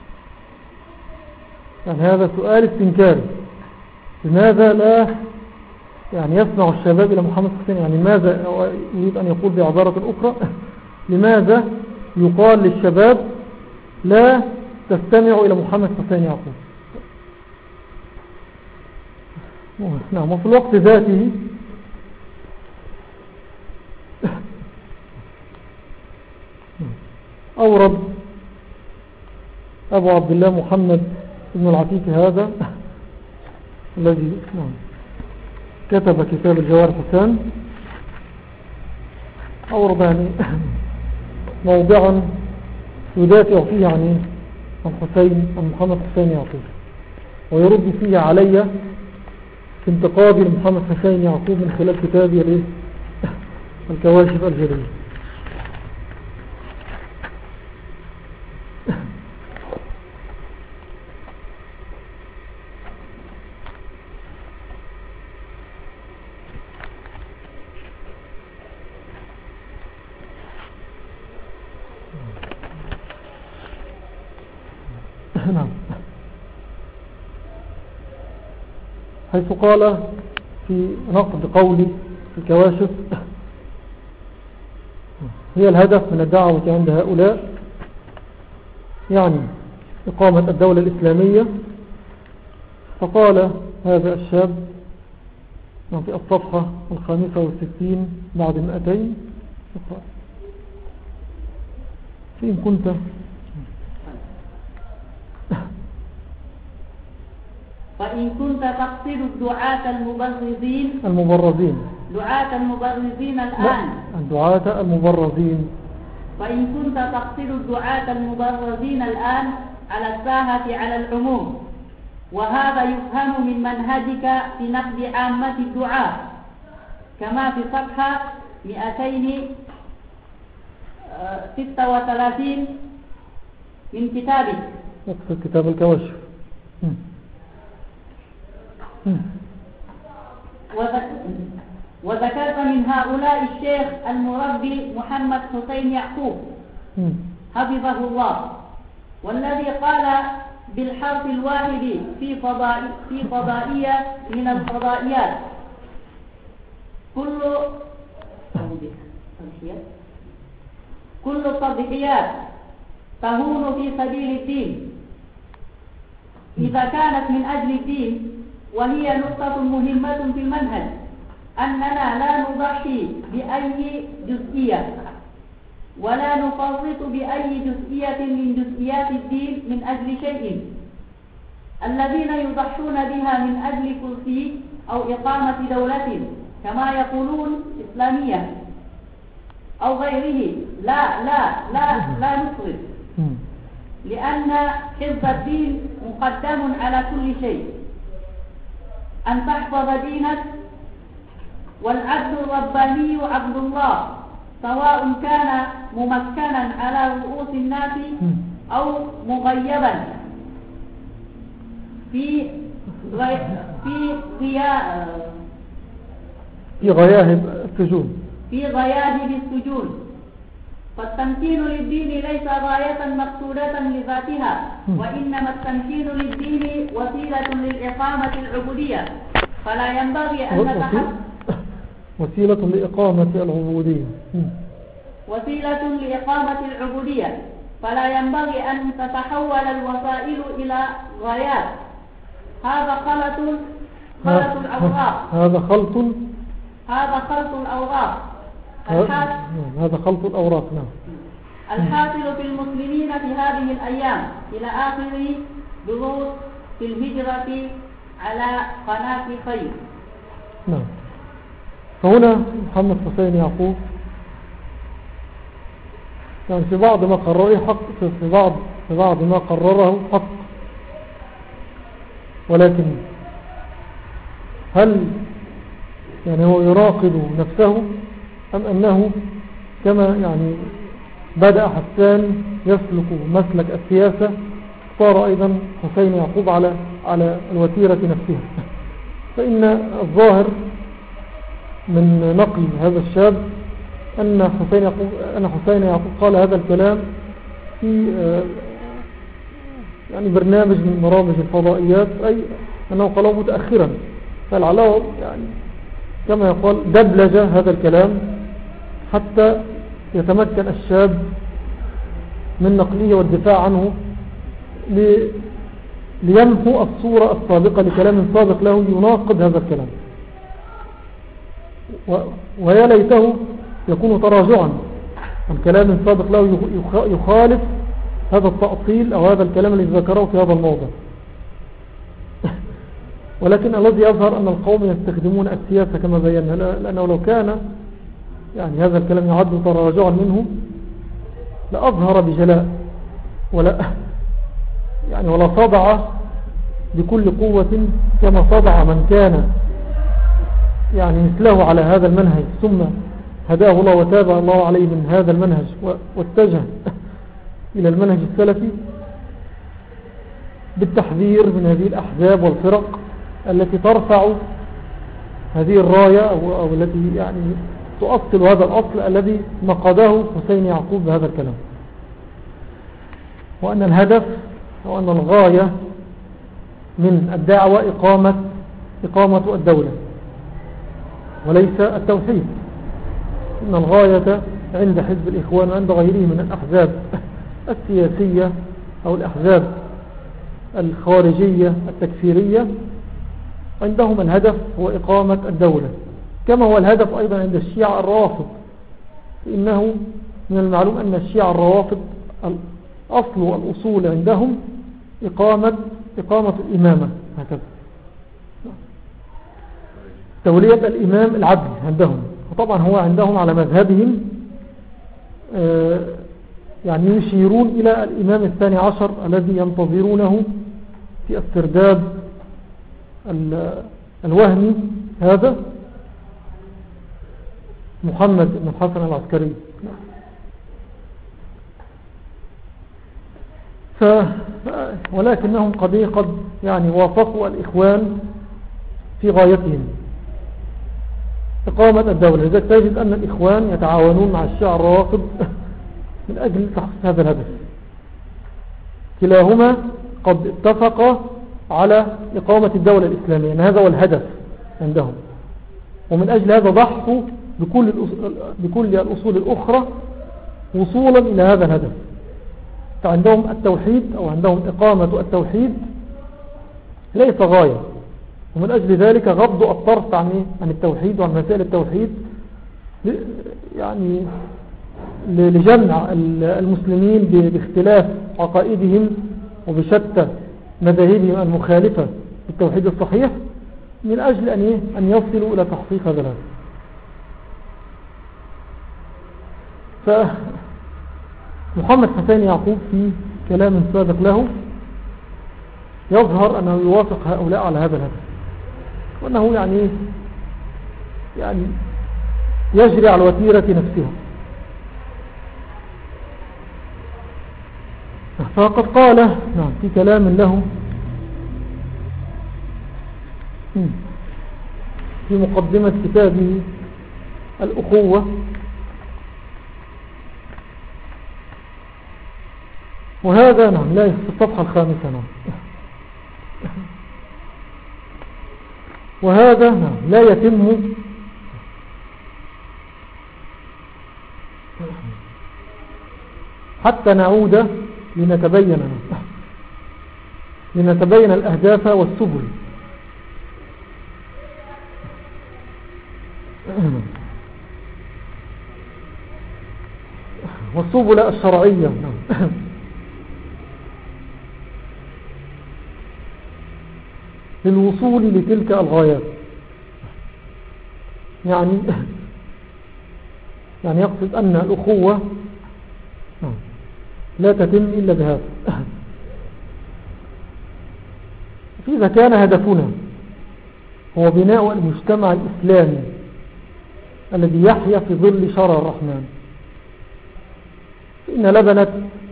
يعني هذا سؤال استنكاري. لماذا لا يعني يسمع الشباب إلى محمد حسين؟ يعني ماذا يريد أن يقول بعبارة أخرى؟ لماذا يقال للشباب لا تستمعوا إلى محمد حسين يعقوب؟ نعم. وفي الوقت ذاته أورد أبو عبد الله محمد ابن العتيك هذا الذي نعم كتب كتاب الجوار حسان، أورد يعني موضعا يدافع فيه عن عن حسين عن محمد حسين يعقوب، ويرد فيه علي في انتقادي لمحمد حسين يعقوب من خلال كتابي الكواشف الجلية. نعم. حيث قال في نقد قولي في الكواشف هي الهدف من الدعوة عند هؤلاء يعني إقامة الدولة الإسلامية. فقال هذا الشاب في الصفحة الخامسة والستين بعد المئتين فإن كنت فإن كنت تقصد الدعاة المبرزين المبرزين دعاة المبرزين الآن الدعاة المبرزين فإن كنت تقصد الدعاة المبرزين الآن على الساحة على العموم، وهذا يفهم من منهجك في نقد عامة الدعاة كما في صفحة مئتين وستة وثلاثين من كتابك اقصد كتاب الكواشف. وذكرت من هؤلاء الشيخ المربي محمد حسين يعقوب حفظه الله، والذي قال بالحرف الواحد في فضاء في فضائية من الفضائيات كل كل التضحيات تهون في سبيل الدين إذا كانت من أجل الدين، وهي نقطة مهمة في المنهج أننا لا نضحي بأي جزئية ولا نفرط بأي جزئية من جزئيات الدين من أجل شيء. الذين يضحون بها من أجل كرسي أو إقامة دولة كما يقولون إسلامية أو غيره لا لا لا لا نفرط، لأن حفظ الدين مقدم على كل شيء. أن تحفظ دينك، والعبد الرباني عبد الله سواء كان ممكنا على رؤوس الناس أو مغيبا في في غياب في غياهب السجون في غياهب السجون. فالتمكين للدين ليس غاية مقصودة لذاتها، وإنما التمكين للدين وسيلة للإقامة العبودية، فلا ينبغي أن نتحدث وسيلة لإقامة العبودية وسيلة لإقامة العبودية فلا ينبغي أن تتحول الوسائل إلى غايات. هذا خلط خلط الأوراق هذا خلط هذا خلط الأوراق هذا خلط الأوراق نعم. الحاصل في المسلمين في هذه الأيام إلى آخر دروس في الهجرة على قناة خير. نعم. فهنا محمد حسين يعقوب يعني في بعض ما قرره حق في بعض في بعض ما قرره حق، ولكن هل يعني هو يراقب نفسه أم أنه كما يعني بدأ حسان يسلك مسلك السياسة صار أيضا حسين يعقوب على على الوتيرة نفسها؟ فإن الظاهر من نقل هذا الشاب أن حسين يعقوب أن حسين يعقوب قال هذا الكلام في يعني برنامج من برامج الفضائيات، أي أنه قاله متأخرا، فلعله يعني كما يقال دبلج هذا الكلام حتى يتمكن الشاب من نقله والدفاع عنه ليمحو الصورة السابقة لكلام سابق له يناقض هذا الكلام، ويا ليته يكون تراجعا عن كلام سابق له يخالف هذا التأصيل أو هذا الكلام الذي ذكره في هذا الموضع. ولكن الذي يظهر أن القوم يستخدمون السياسة كما بينا، لأنه لو كان يعني هذا الكلام يعد تراجعا منه لأظهر بجلاء ولا يعني ولا صدع بكل قوة كما صدع من كان يعني مثله على هذا المنهج ثم هداه الله وتابع الله عليه من هذا المنهج واتجه إلى المنهج السلفي بالتحذير من هذه الأحزاب والفرق التي ترفع هذه الراية أو, أو التي يعني تؤصل هذا الأصل الذي نقضه حسين يعقوب بهذا الكلام، وأن الهدف أو أن الغاية من الدعوة إقامة إقامة الدولة وليس التوحيد. إن الغاية عند حزب الإخوان وعند غيره من الأحزاب السياسية أو الأحزاب الخارجية التكفيرية، عندهم الهدف هو إقامة الدولة، كما هو الهدف أيضا عند الشيعة الروافض. إنه من المعلوم أن الشيعة الروافض الأصل والأصول عندهم إقامة, إقامة الإمامة، هكذا تولية الإمام العدل عندهم. وطبعا هو عندهم على مذهبهم يعني يشيرون إلى الإمام الثاني عشر الذي ينتظرونه في السرداب الوهمي، هذا محمد بن الحسن العسكري. ف... ولكنهم قد قد يعني وافقوا الإخوان في غايتهم إقامة الدولة. لذلك تجد أن الإخوان يتعاونون مع الشيعة الروافض من أجل تحقيق هذا الهدف. كلاهما قد اتفق على إقامة الدولة الإسلامية، يعني هذا هو الهدف عندهم، ومن أجل هذا ضحوا بكل, بكل الأصول الأخرى وصولا إلى هذا الهدف. فعندهم التوحيد أو عندهم إقامة التوحيد ليس غاية، ومن أجل ذلك غضوا الطرف عن عن التوحيد وعن مسائل التوحيد، يعني لجمع المسلمين باختلاف عقائدهم وبشتى مذاهبهم المخالفة للتوحيد الصحيح، من أجل أن أن يصلوا إلى تحقيق هذا الهدف. فمحمد حسين يعقوب في كلام سابق له يظهر أنه يوافق هؤلاء على هذا الهدف، وأنه يعني يعني يجري على الوتيرة نفسها. فقد قال نعم في كلام له في مقدمة كتابه الأخوة، وهذا نعم لا في الصفحة الخامسة نعم وهذا نعم لا يتم حتى نعود لنتبين لنتبين الأهداف والسبل. والسبل الشرعية للوصول لتلك الغايات. يعني يعني يقصد أن الأخوة لا تتم إلا بهذا. فإذا كان هدفنا هو بناء المجتمع الإسلامي الذي يحيا في ظل شرع الرحمن، فإن لبنة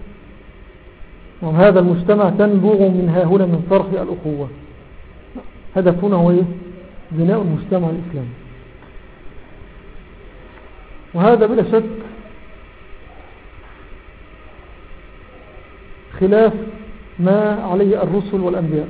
هذا المجتمع تنبغ من هاهنا من صرح الأخوة. هدفنا هو إيه؟ بناء المجتمع الإسلامي. وهذا بلا شك خلاف ما عليه الرسل والأنبياء،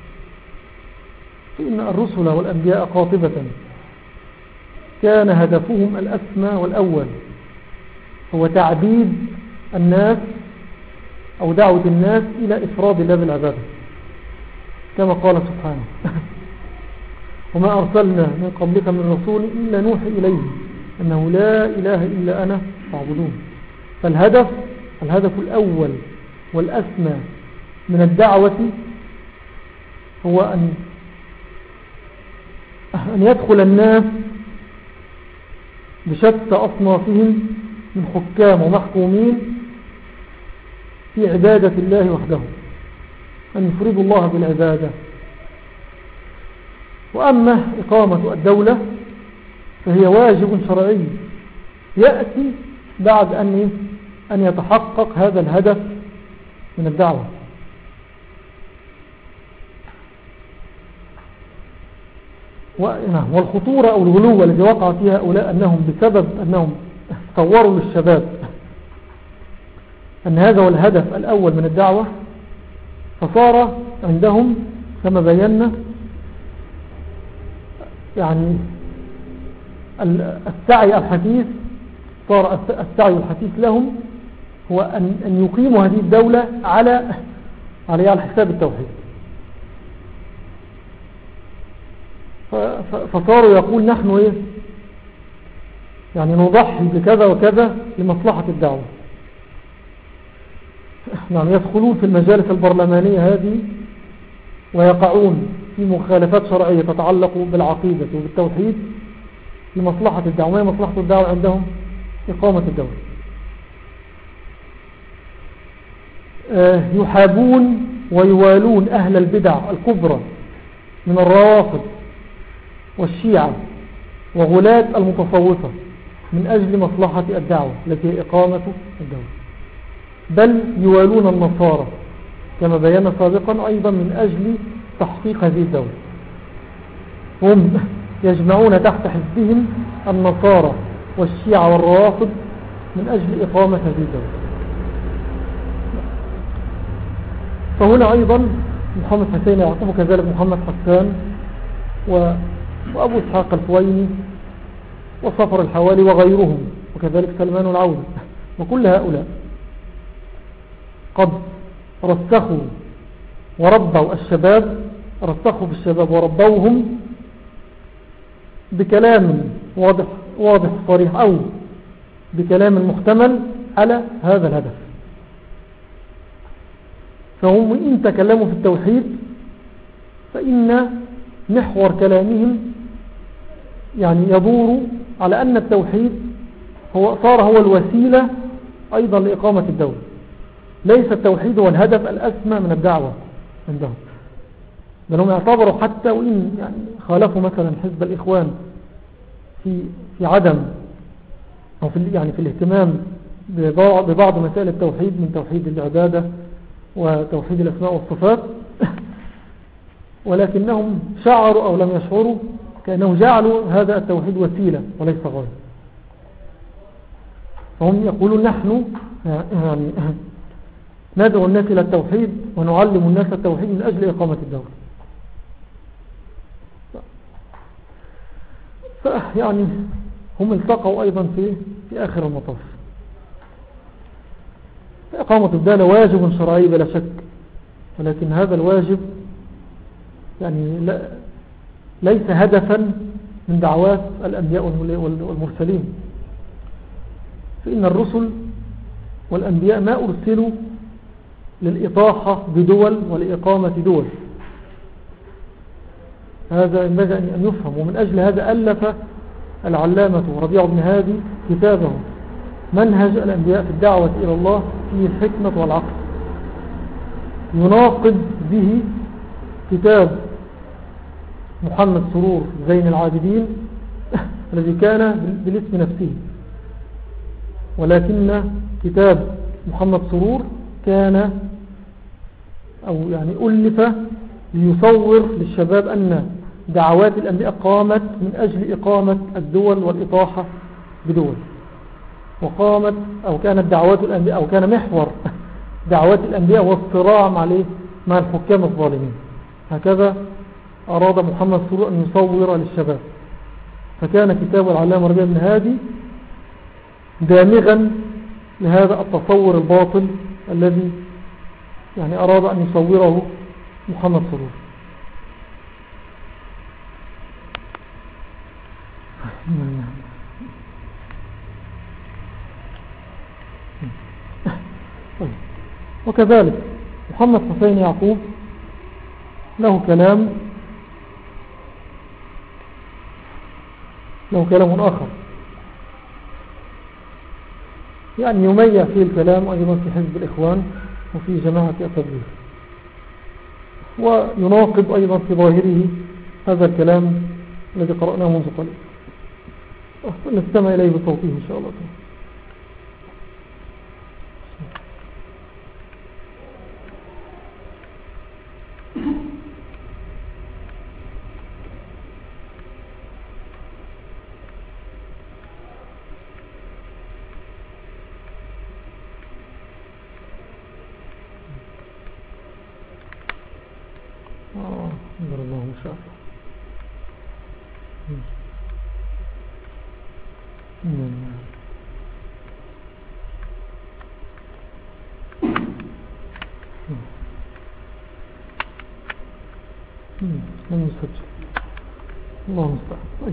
فإن الرسل والأنبياء قاطبة كان هدفهم الأسمى والأول هو تعبيد الناس أو دعوة الناس إلى إفراد الله بالعبادة، كما قال سبحانه وما أرسلنا من قبلك من رسول إلا نوحي إليه أنه لا إله إلا أنا فاعبدون. فالهدف الهدف الأول والأسمى من الدعوة هو أن أن يدخل الناس بشتى أصنافهم من حكام ومحكومين في عبادة الله وحده، أن يفردوا الله بالعبادة. وأما إقامة الدولة فهي واجب شرعي يأتي بعد أن أن يتحقق هذا الهدف من الدعوة. والخطورة أو الغلو الذي وقع فيها هؤلاء أنهم بسبب أنهم صوروا للشباب أن هذا هو الهدف الأول من الدعوة، فصار عندهم كما بينا يعني السعي الحثيث، صار السعي الحثيث لهم هو أن يقيموا هذه الدولة على على حساب التوحيد. فصاروا يقول نحن إيه يعني نضحي بكذا وكذا لمصلحة الدعوة. يعني يدخلون في المجالس البرلمانية هذه ويقعون في مخالفات شرعية تتعلق بالعقيدة وبالتوحيد لمصلحة الدعوة. ما هي مصلحة الدعوة عندهم؟ إقامة الدولة. يحابون ويوالون أهل البدع الكبرى من الروافض والشيعة وغلاة المتصوفة من أجل مصلحة الدعوة التي هي إقامة الدولة، بل يوالون النصارى كما بينا سابقا أيضا من أجل تحقيق هذه الدولة. هم يجمعون تحت حزبهم النصارى والشيعة والروافض من أجل إقامة هذه الدولة. فهنا أيضا محمد حسين يعقوب كذلك محمد حسان وأبو إسحاق الحويني وصفر الحوالي وغيرهم وكذلك سلمان العودة وكل هؤلاء قد رسخوا وربوا الشباب، رسخوا بالشباب وربوهم بكلام واضح واضح صريح أو بكلام محتمل على هذا الهدف. فهم إن تكلموا في التوحيد فإن محور كلامهم يعني يدور على أن التوحيد هو صار هو الوسيلة أيضا لإقامة الدولة، ليس التوحيد هو الهدف الأسمى من الدعوة عندهم. لأنهم يعتبروا حتى وإن يعني خالفوا مثلا حزب الإخوان في في عدم أو في يعني في الاهتمام ببعض مسائل التوحيد من توحيد العبادة وتوحيد الأسماء والصفات، ولكنهم شعروا أو لم يشعروا كأنهم جعلوا هذا التوحيد وسيلة وليس غاية. فهم يقولون نحن يعني ندعو الناس إلى التوحيد ونعلم الناس التوحيد من أجل إقامة الدولة. فيعني هم التقوا أيضا في في آخر المطاف. إقامة الدولة واجب شرعي بلا شك، ولكن هذا الواجب يعني لا ليس هدفا من دعوات الأنبياء والمرسلين. فإن الرسل والأنبياء ما أرسلوا للإطاحة بدول ولإقامة دول، هذا ينبغي أن يفهم. ومن أجل هذا ألف العلامة ربيع بن هادي كتابه منهج الأنبياء في الدعوة إلى الله فيه الحكمة والعقل، يناقض به كتاب محمد سرور زين العابدين الذي كان بالاسم نفسه، ولكن كتاب محمد سرور كان أو يعني ألف ليصور للشباب أن دعوات الأنبياء قامت من أجل إقامة الدول والإطاحة بدول، وقامت أو كانت دعوات الأنبياء أو كان محور دعوات الأنبياء والصراع مع مع الحكام الظالمين. هكذا أراد محمد سرور أن يصور للشباب، فكان كتاب العلامة ربيع بن هادي دامغا لهذا التصور الباطل الذي يعني أراد أن يصوره محمد سرور. وكذلك محمد حسين يعقوب له كلام له كلام آخر يعني يميع فيه الكلام أيضا في حزب الإخوان وفي جماعة التبليغ، ويناقض أيضا في ظاهره هذا الكلام الذي قرأناه منذ قليل. نستمع إليه بصوته إن شاء الله تعالى. آه نظر الله ما شاء الله. لم يسجل. الله المستعان. طيب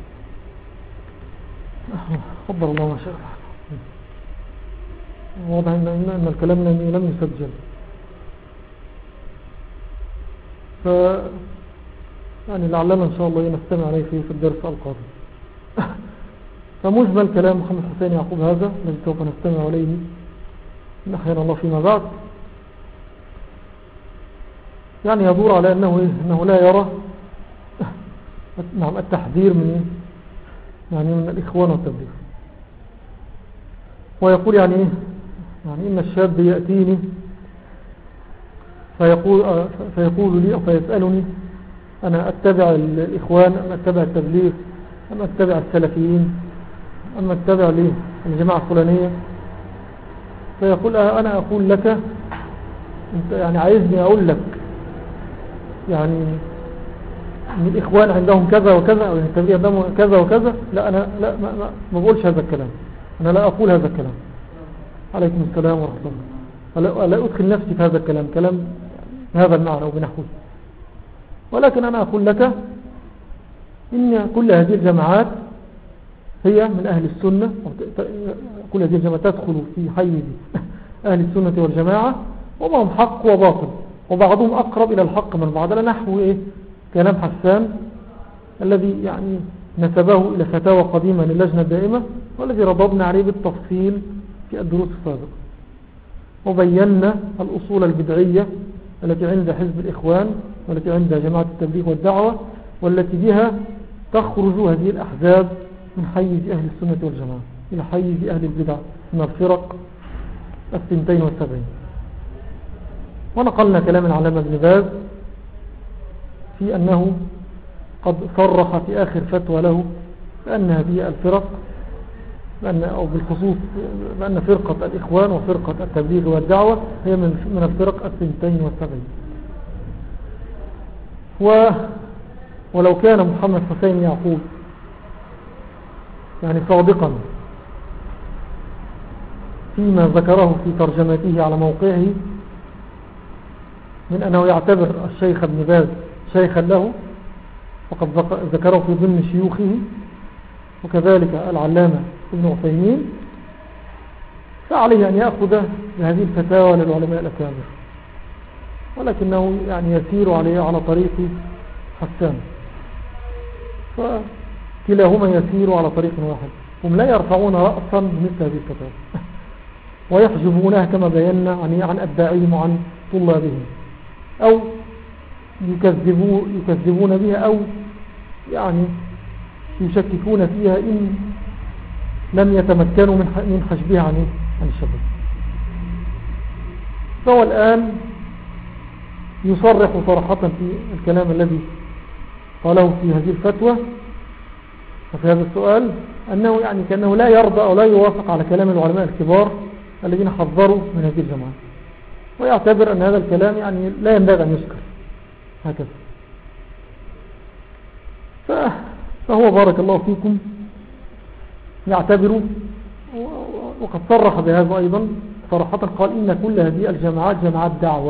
قدر الله ما شاء الله. واضح ان ان الكلام لم يسجل. ف يعني لعلنا ان شاء الله نستمع عليه في الدرس القادم. فمجمل كلام محمد حسين يعقوب هذا الذي سوف نستمع عليه إن أحيانا الله فيما بعد، يعني يدور على أنه, إنه لا يرى نعم التحذير من يعني من الإخوان والتبليغ، ويقول يعني يعني إن الشاب يأتيني فيقول, فيقول لي أو فيسألني أنا أتبع الإخوان أم أتبع التبليغ أم أتبع السلفيين أم أتبع للجماعة الفلانية، فيقول أنا أقول لك أنت يعني عايزني أقول لك يعني ان الإخوان عندهم كذا وكذا أو التبليغ عندهم كذا وكذا، لا أنا لا ما, ما, ما بقولش هذا الكلام، أنا لا أقول هذا الكلام. عليكم السلام ورحمة الله. لا أدخل نفسي في هذا الكلام كلام بهذا المعنى أو بنحوه، ولكن أنا أقول لك إن كل هذه الجماعات هي من أهل السنة، كل هذه الجماعات تدخل في حيز أهل السنة والجماعة، ومعهم حق وباطل، وبعضهم أقرب إلى الحق من بعض، على نحو إيه كلام حسان الذي يعني نسبه إلى فتاوى قديمة للجنة الدائمة، والذي رضبنا عليه بالتفصيل في الدروس السابقة، وبينا الأصول البدعية التي عند حزب الإخوان والتي عند جماعة التبليغ والدعوة، والتي بها تخرج هذه الأحزاب من حيز أهل السنة والجماعة إلى حيز أهل البدع من الفرق الثنتين والسبعين. ونقلنا كلام العلامة ابن باز في أنه قد صرح في آخر فتوى له بأن هذه الفرق بأن أو بالخصوص بأن فرقة الإخوان وفرقة التبليغ والدعوة هي من الفرق الثنتين والسبعين. و ولو كان محمد حسين يعقوب يعني صادقا فيما ذكره في ترجمته على موقعه من أنه يعتبر الشيخ ابن باز شيخا له، وقد ذكره في ضمن شيوخه، وكذلك العلامة ابن عثيمين، فعليه أن يأخذ بهذه الفتاوى للعلماء الأكابر، ولكنه يعني يسير عليه على طريق حسان، فكلاهما يسير على طريق واحد، هم لا يرفعون رأسا بمثل هذه الفتاوى ويحجبونها كما بينا عن أتباعهم وعن طلابهم، أو يكذبوا يكذبون بها، أو يعني يشككون فيها إن لم يتمكنوا من حجبها عن عن الشباب. فهو الآن يصرح صراحة في الكلام الذي قاله في هذه الفتوى وفي هذا السؤال أنه يعني كأنه لا يرضى أو لا يوافق على كلام العلماء الكبار الذين حذروا من هذه الجماعة، ويعتبر أن هذا الكلام يعني لا ينبغي أن يذكر هكذا. فهو بارك الله فيكم يعتبر، وقد صرح بهذا أيضا صراحة، قال إن كل هذه الجماعات جماعات دعوة،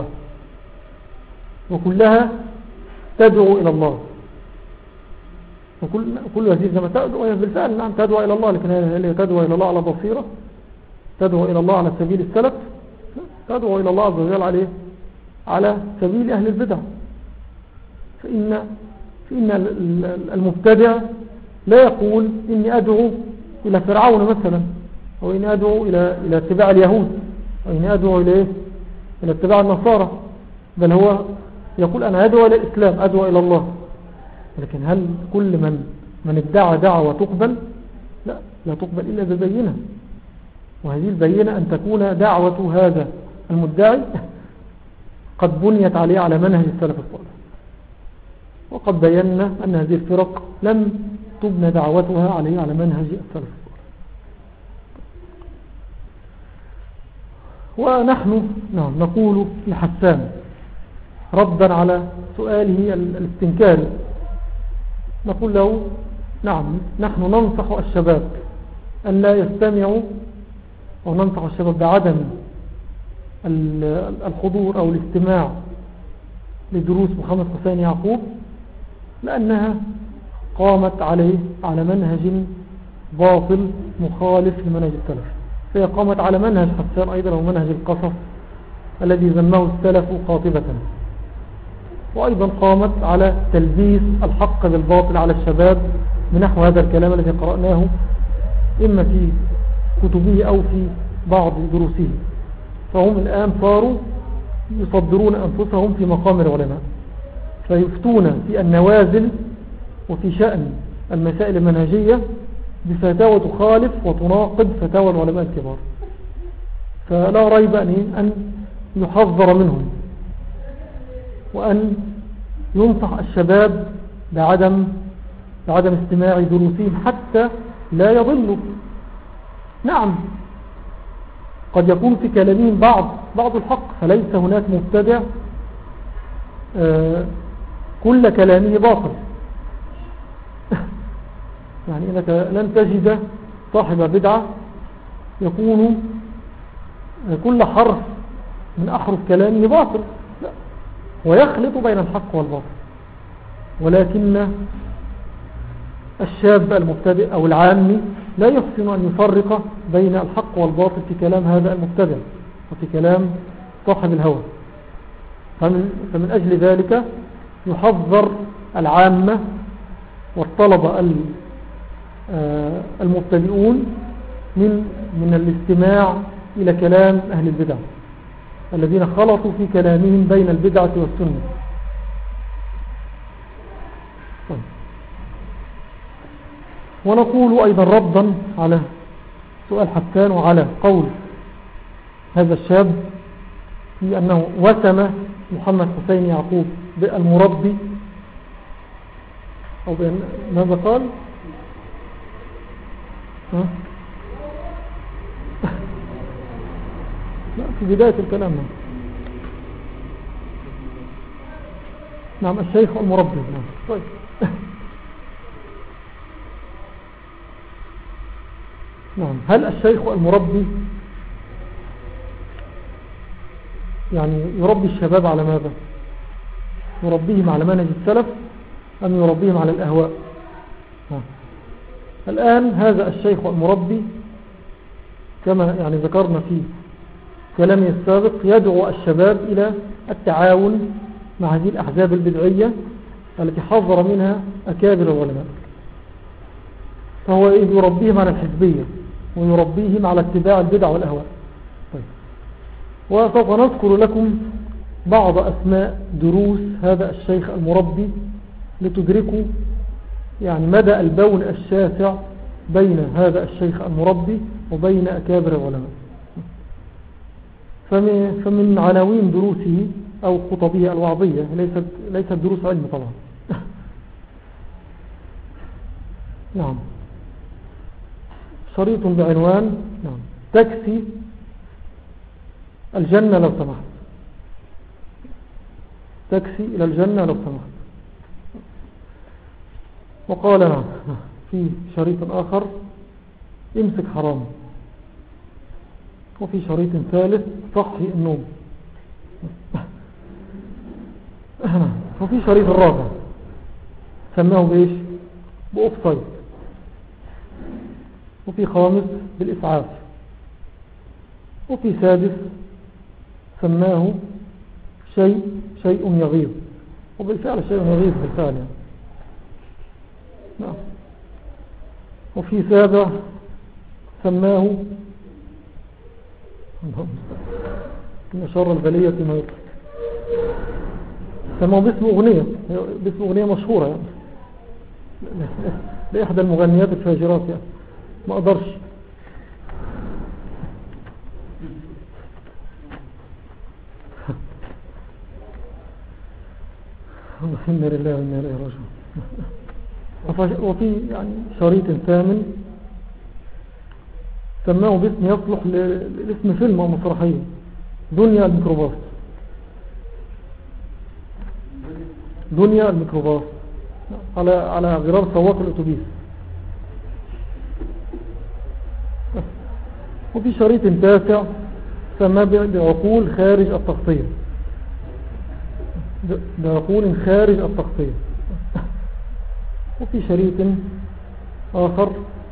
وكلها تدعو إلى الله، وكل كل هذه الجماعات تدعو بالفعل نعم تدعو إلى الله، لكن هي تدعو إلى الله على بصيرة، تدعو إلى الله على سبيل السلف، تدعو إلى الله عز وجل عليه على سبيل أهل البدع. فإن, فإن المبتدع لا يقول إني أدعو إلى فرعون مثلا، أو إني أدعو إلى, إلى اتباع اليهود، أو إني أدعو إلى, إلى اتباع النصارى، بل هو يقول أنا أدعو إلى الإسلام، أدعو إلى الله. لكن هل كل من من ادعى دعوة تقبل؟ لا لا تقبل إلا ببينة، وهذه البينة أن تكون دعوة هذا المدعي قد بنيت عليه على منهج السلف الصالح، وقد بينا أن هذه الفرق لم تبنى دعوتها عليه على منهج السلف الصالح. ونحن نعم نقول لحسان ردا على سؤاله الاستنكاري نقول له نعم نحن ننصح الشباب أن لا يستمعوا أو ننصح الشباب بعدم الحضور أو الاستماع لدروس محمد حسين يعقوب لأنها قامت عليه على منهج باطل مخالف لمنهج السلف. فهي قامت على منهج حسان أيضا ومنهج القصص الذي ذمه السلف قاطبة، وأيضا قامت على تلبيس الحق بالباطل على الشباب بنحو هذا الكلام الذي قرأناه إما في كتبه أو في بعض دروسه. فهم الآن صاروا يصدرون أنفسهم في مقام العلماء فيفتون في النوازل وفي شأن المسائل المنهجية بفتاوى تخالف وتناقض فتاوى العلماء الكبار. فلا ريب أن يحذر منهم وأن ينصح الشباب بعدم بعدم استماع دروسهم حتى لا يضلوا. نعم قد يكون في كلامهم بعض بعض الحق، فليس هناك مبتدع آه كل كلامه باطل. يعني إنك لن تجد صاحب بدعة يكون كل حرف من أحرف كلامه باطل، لا، ويخلط بين الحق والباطل. ولكن الشاب المبتدئ أو العامي لا يحسن أن يفرق بين الحق والباطل في كلام هذا المبتدع وفي كلام صاحب الهوى. فمن, فمن أجل ذلك يحذر العامة والطلبة المبتدئون من من الاستماع إلى كلام أهل البدع الذين خلطوا في كلامهم بين البدعة والسنة. طيب. ونقول أيضا ردا على سؤال حسان وعلى قول هذا الشاب في أنه وسم محمد حسين يعقوب بالمربي، أو بأن ماذا قال؟ ها؟ لا، في بداية الكلام. نعم الشيخ المربي. نعم. طيب. نعم هل الشيخ المربي يعني يربي الشباب على ماذا؟ يربيهم على منهج السلف أم يربيهم على الأهواء؟ نعم. الآن هذا الشيخ المربي كما يعني ذكرنا في كلامه السابق يدعو الشباب إلى التعاون مع هذه الأحزاب البدعية التي حذر منها أكابر العلماء. فهو يربيهم على الحزبية ويربيهم على اتباع البدع والأهواء. طيب. وسوف نذكر لكم بعض أسماء دروس هذا الشيخ المربي لتدركوا يعني مدى البون الشاسع بين هذا الشيخ المربي وبين أكابر العلماء. فمن, فمن عناوين دروسه أو خطبه الوعظية ليست, ليست دروس علم طبعا. نعم شريط بعنوان نعم تكسي الجنة لو سمحت، تكسي إلى الجنة لو سمحت. وقال نعم في شريط آخر امسك حرام، وفي شريط ثالث صحي النوم، وفي شريط الرابع سماه بإيش؟ بأوفسايد، وفي خامس بالإسعاف، وفي سادس سماه شيء شيء يغيظ، وبالفعل شيء يغيظ بالفعل يعني. نعم. وفي سابع سماه إن شر البلية ما يطلق، سماه باسم أغنية باسم أغنية مشهورة يعني لإحدى المغنيات الفاجرات يعني ما أقدرش. إنا لله وإنا إليه راجعون. وفي يعني شريط ثامن سماه باسم يصلح لاسم فيلم أو مسرحية، دنيا الميكروباص. دنيا الميكروباص على على غرار سواق الأتوبيس. وفي شريط تاسع سماه بعقول خارج التغطية، بعقول خارج التغطية. وفي شريط آخر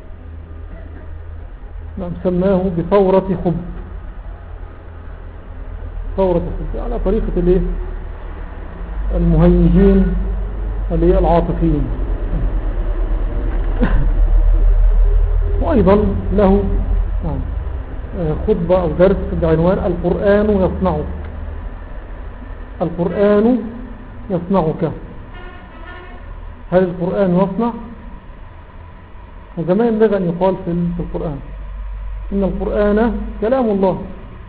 نعم سماه بثورة حب، ثورة حب على طريقة الايه المهيجين اللي العاطفيين. وأيضا له نعم خطبة أو درس بعنوان القرآن يصنعك، القرآن يصنعك. هل القرآن يصنع؟ هذا ما ينبغي أن يقال في القرآن، إن القرآن كلام الله،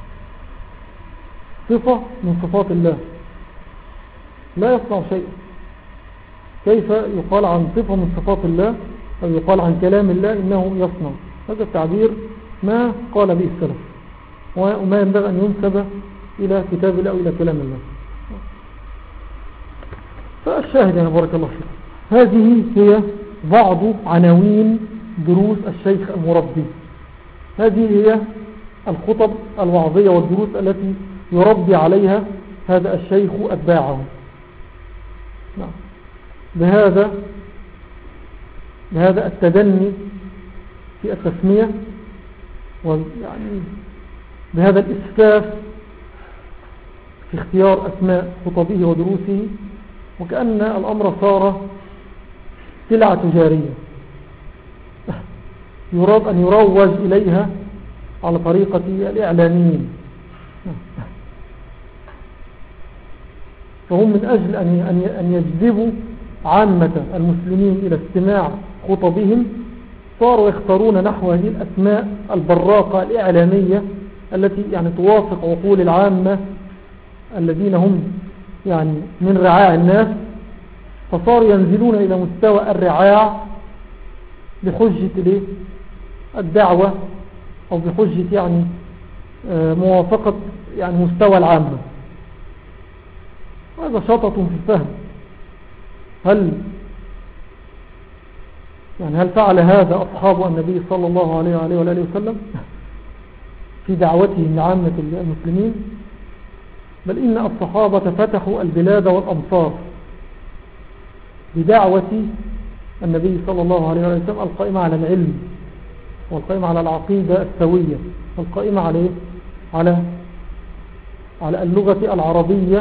صفة من صفات الله، لا يصنع شيء. كيف يقال عن صفة من صفات الله أو يقال عن كلام الله إنه يصنع؟ هذا التعبير ما قال به السلف، وما ينبغي أن ينسب إلى كتاب الله أو إلى كلام الله. فالشاهد يعني بارك الله فيك، هذه هي بعض عناوين دروس الشيخ المربي. هذه هي الخطب الوعظية والدروس التي يربي عليها هذا الشيخ أتباعه. نعم. بهذا بهذا التدني في التسمية، ويعني بهذا الإسفاف في اختيار أسماء خطبه ودروسه، وكأن الأمر صار سلعة تجارية يراد أن يروج إليها على طريقة الإعلاميين. فهم من أجل أن يجذبوا عامة المسلمين إلى استماع خطبهم صاروا يختارون نحو هذه الأسماء البراقة الإعلامية التي يعني توافق عقول العامة الذين هم يعني من رعاع الناس، فصاروا ينزلون إلى مستوى الرعاع بحجة الدعوة أو بحجة يعني موافقة يعني مستوى العامة. هذا شطط في الفهم. هل يعني هل فعل هذا أصحاب النبي صلى الله عليه وعليه وآله وسلم في دعوتهم لعامة المسلمين؟ بل إن الصحابة فتحوا البلاد والأمصار بدعوة النبي صلى الله عليه وآله وسلم القائمة على العلم والقائمة على العقيدة السوية والقائمة على على على اللغة العربية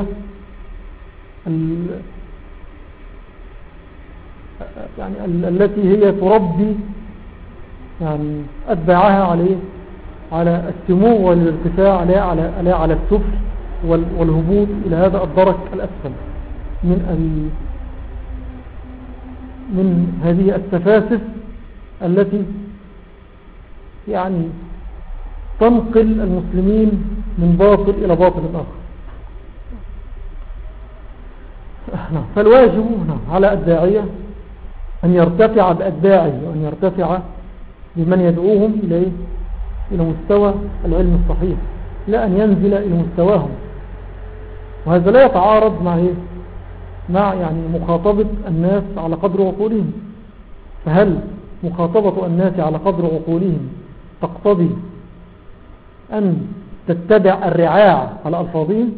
يعني التي هي تربي يعني أتباعها عليه على السمو والارتفاع لا على لا على السفل والهبوط إلى هذا الدرك الأسفل من ال من هذه التفاسف التي يعني تنقل المسلمين من باطل إلى باطل آخر. فالواجب على الداعية أن يرتفع بأتباعه وأن يرتفع بمن يدعوهم إلى إلى مستوى العلم الصحيح، لا أن ينزل إلى مستواهم. وهذا لا يتعارض مع إيه؟ مع يعني مخاطبة الناس على قدر عقولهم. فهل مخاطبة الناس على قدر عقولهم تقتضي أن تتبع الرعاع على ألفاظهم؟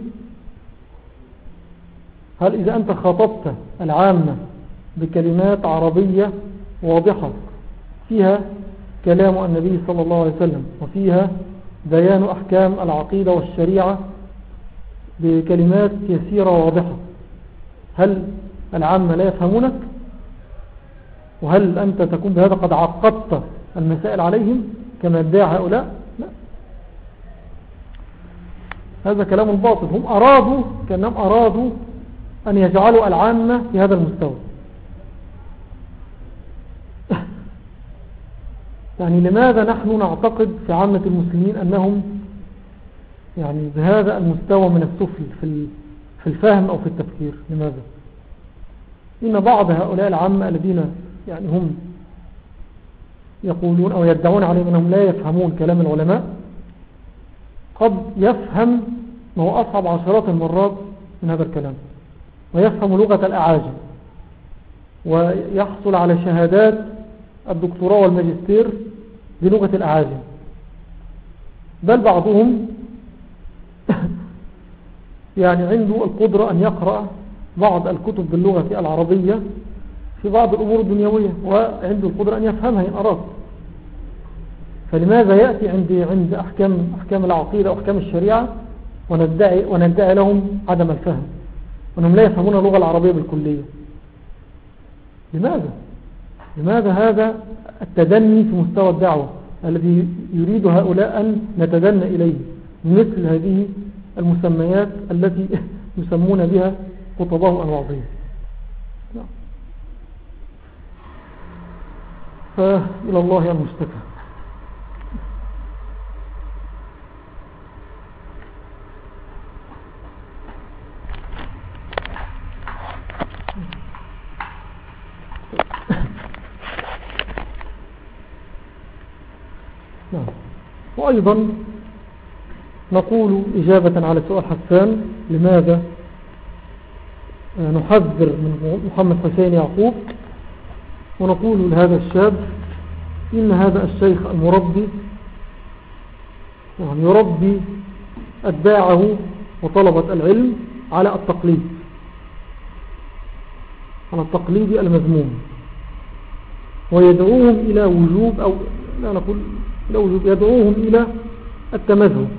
هل إذا أنت خاطبت العامة بكلمات عربية واضحة فيها كلام النبي صلى الله عليه وسلم وفيها بيان أحكام العقيدة والشريعة بكلمات يسيرة واضحة، هل العامة لا يفهمونك؟ وهل أنت تكون بهذا قد عقدت المسائل عليهم كما ادعى هؤلاء؟ لا، هذا كلام الباطل. هم أرادوا كأنهم أرادوا أن يجعلوا العامة في هذا المستوى. يعني لماذا نحن نعتقد في عامة المسلمين أنهم يعني بهذا المستوى من السفل في في الفهم أو في التفكير؟ لماذا؟ إن بعض هؤلاء العامة الذين يعني هم يقولون أو يدعون عليهم أنهم لا يفهمون كلام العلماء قد يفهم ما هو أصعب عشرات المرات من هذا الكلام. ويفهم لغة الأعاجم ويحصل على شهادات الدكتوراه والماجستير بلغة الأعاجم، بل بعضهم يعني عنده القدرة أن يقرأ بعض الكتب باللغة العربية في بعض الأمور الدنيوية، وعنده القدرة أن يفهمها إن أراد. فلماذا يأتي عند عند أحكام أحكام العقيدة وأحكام الشريعة وندعي وندعي لهم عدم الفهم وأنهم لا يفهمون اللغة العربية بالكلية؟ لماذا؟ لماذا هذا التدني في مستوى الدعوة الذي يريد هؤلاء أن نتدنى إليه مثل هذه المسميات التي يسمون بها خطباء أنواعهم؟ فإلى الله المشتكى. نعم. وأيضا نقول إجابة على سؤال حسان لماذا نحذر من محمد حسين يعقوب، ونقول لهذا الشاب إن هذا الشيخ المربي يعني يربي أتباعه وطلبة العلم على التقليد، على التقليد المذموم، ويدعوهم إلى وجوب أو لا نقول إلى وجوب، يدعوهم إلى التمذهب.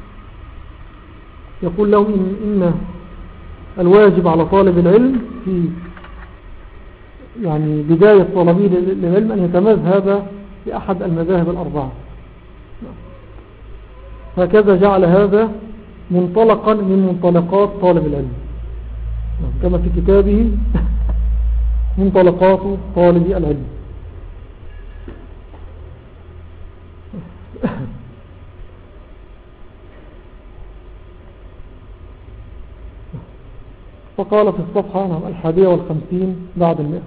يقول لهم إن, إن الواجب على طالب العلم في يعني بداية طلبه للعلم أن يتمذهب في أحد المذاهب الأربعة. هكذا جعل هذا منطلقا من منطلقات طالب العلم، كما في كتابه منطلقات طالب العلم. فقال في الصفحة الحادية والخمسين بعد المئة.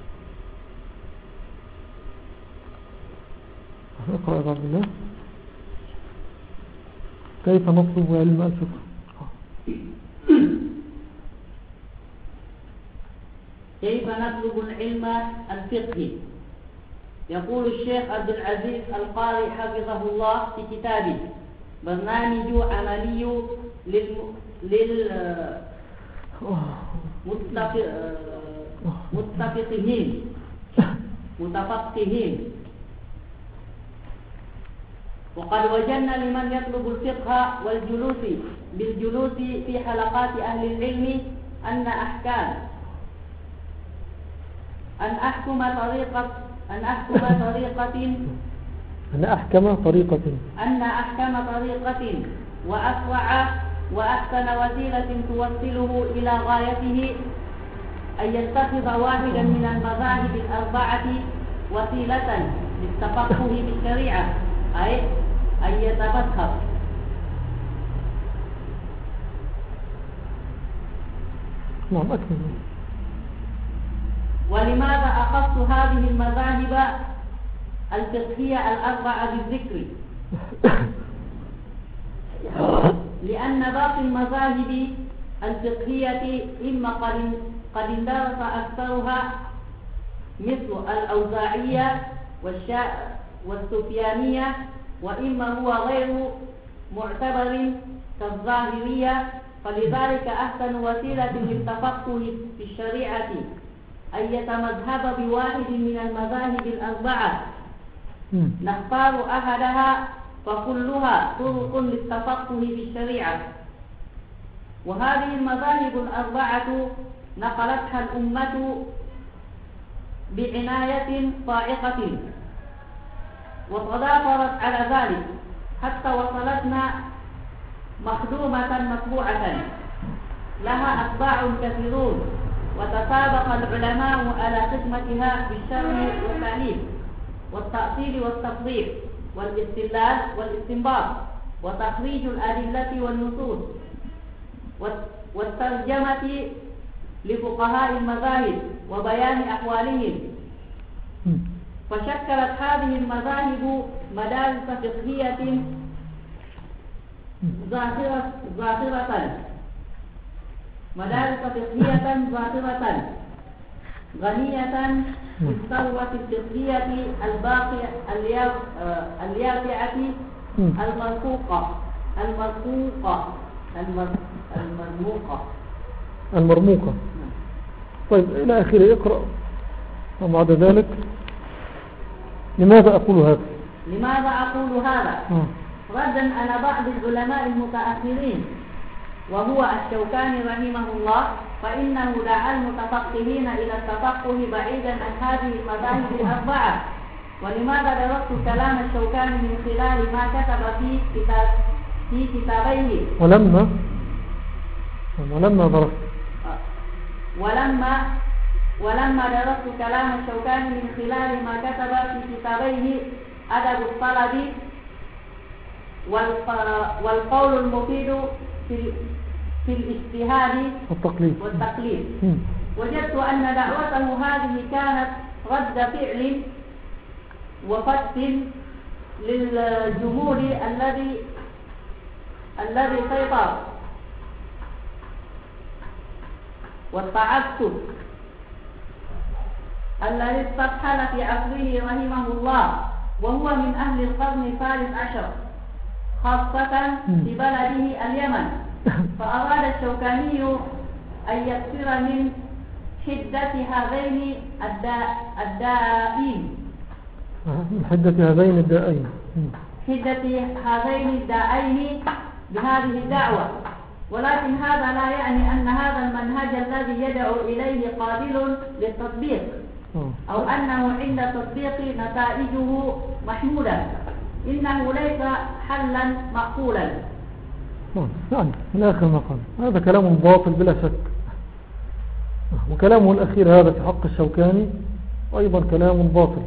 اقرأ يا رب الله. كيف نطلب علم الفقه؟ كيف نطلب العلم الفقهي؟ يقول الشيخ عبد العزيز القاري حفظه الله في كتابه برنامج عملي لل لل متفقهين متفقهين وقد وجدنا لمن يطلب الفقه والجلوس بالجلوس في حلقات أهل العلم أن أحكام أن أحكم طريقة أن أحكم طريقة أن أحكم طريقة أن أحكم طريقة وأسرع وأحسن وسيلة توصله إلى غايته أن يتخذ واحدا من المذاهب الأربعة وسيلة للتفقه بالشريعة، أي أن يتفقه. نعم أكمل. ولماذا أخص هذه المذاهب الفقهية الأربعة بالذكر؟ لأن باقي المذاهب الفقهية إما قد اندرس أكثرها مثل الأوزاعية والسفيانية، وإما هو غير معتبر كالظاهرية، فلذلك أحسن وسيلة للتفقه في الشريعة أن يتمذهب بواحد من المذاهب الأربعة. نختار أحدها فكلها طرق للتفقه في الشريعة. وهذه المذاهب الأربعة نقلتها الأمة بعناية فائقة وتضافرت على ذلك حتى وصلتنا مخدومة مطبوعة لها أتباع كثيرون، وتسابق العلماء على خدمتها بالشرح والتعليم والتأصيل والتفضيل والاستدلال والاستنباط وتخريج الأدلة والنصوص والترجمة لفقهاء المذاهب وبيان أحوالهم. فشكلت هذه المذاهب مدارس فقهية ظاهرة ظاهرة مدارس فقهية ظاهرة غنية بالثروة الفقهية الباقية اليافعة المرفوقة المرفوقة المرموقة المرموقة. طيب إلى آخره. اقرأ وبعد ذلك. لماذا أقول هذا لماذا أقول هذا ردا على بعض العلماء المتأخرين وهو الشوكاني رحمه الله، فإنه دعا المتفقهين إلى التفقه بعيدا عن هذه المذاهب الأربعة. ولماذا درست كلام الشوكاني من خلال ما كتب في كتاب في كتابيه ولما ولما درست ولما ولما درست كلام الشوكاني من خلال ما كتب في كتابيه أدب الطلب والقول المفيد في في الاجتهاد والتقليد, والتقليد. وجدت أن دعوته هذه كانت رد فعل وفتح للجمهور الذي الذي سيطر والتعسف الذي استفحل في عصره رحمه الله، وهو من أهل القرن الثالث عشر خاصة في بلده اليمن. فأراد الشوكاني أن يكثر من حدة هذين الدائين من حدة هذين الدائين حدة هذين الدائين بهذه الدعوة. ولكن هذا لا يعني أن هذا المنهج الذي يدعو إليه قابل للتطبيق أو أنه عند تطبيق نتائجه محمودة. إنه ليس حلا مقبولا. يعني من آخر مقام هذا كلام باطل بلا شك، وكلامه الأخير هذا في حق الشوكاني أيضا كلام باطل.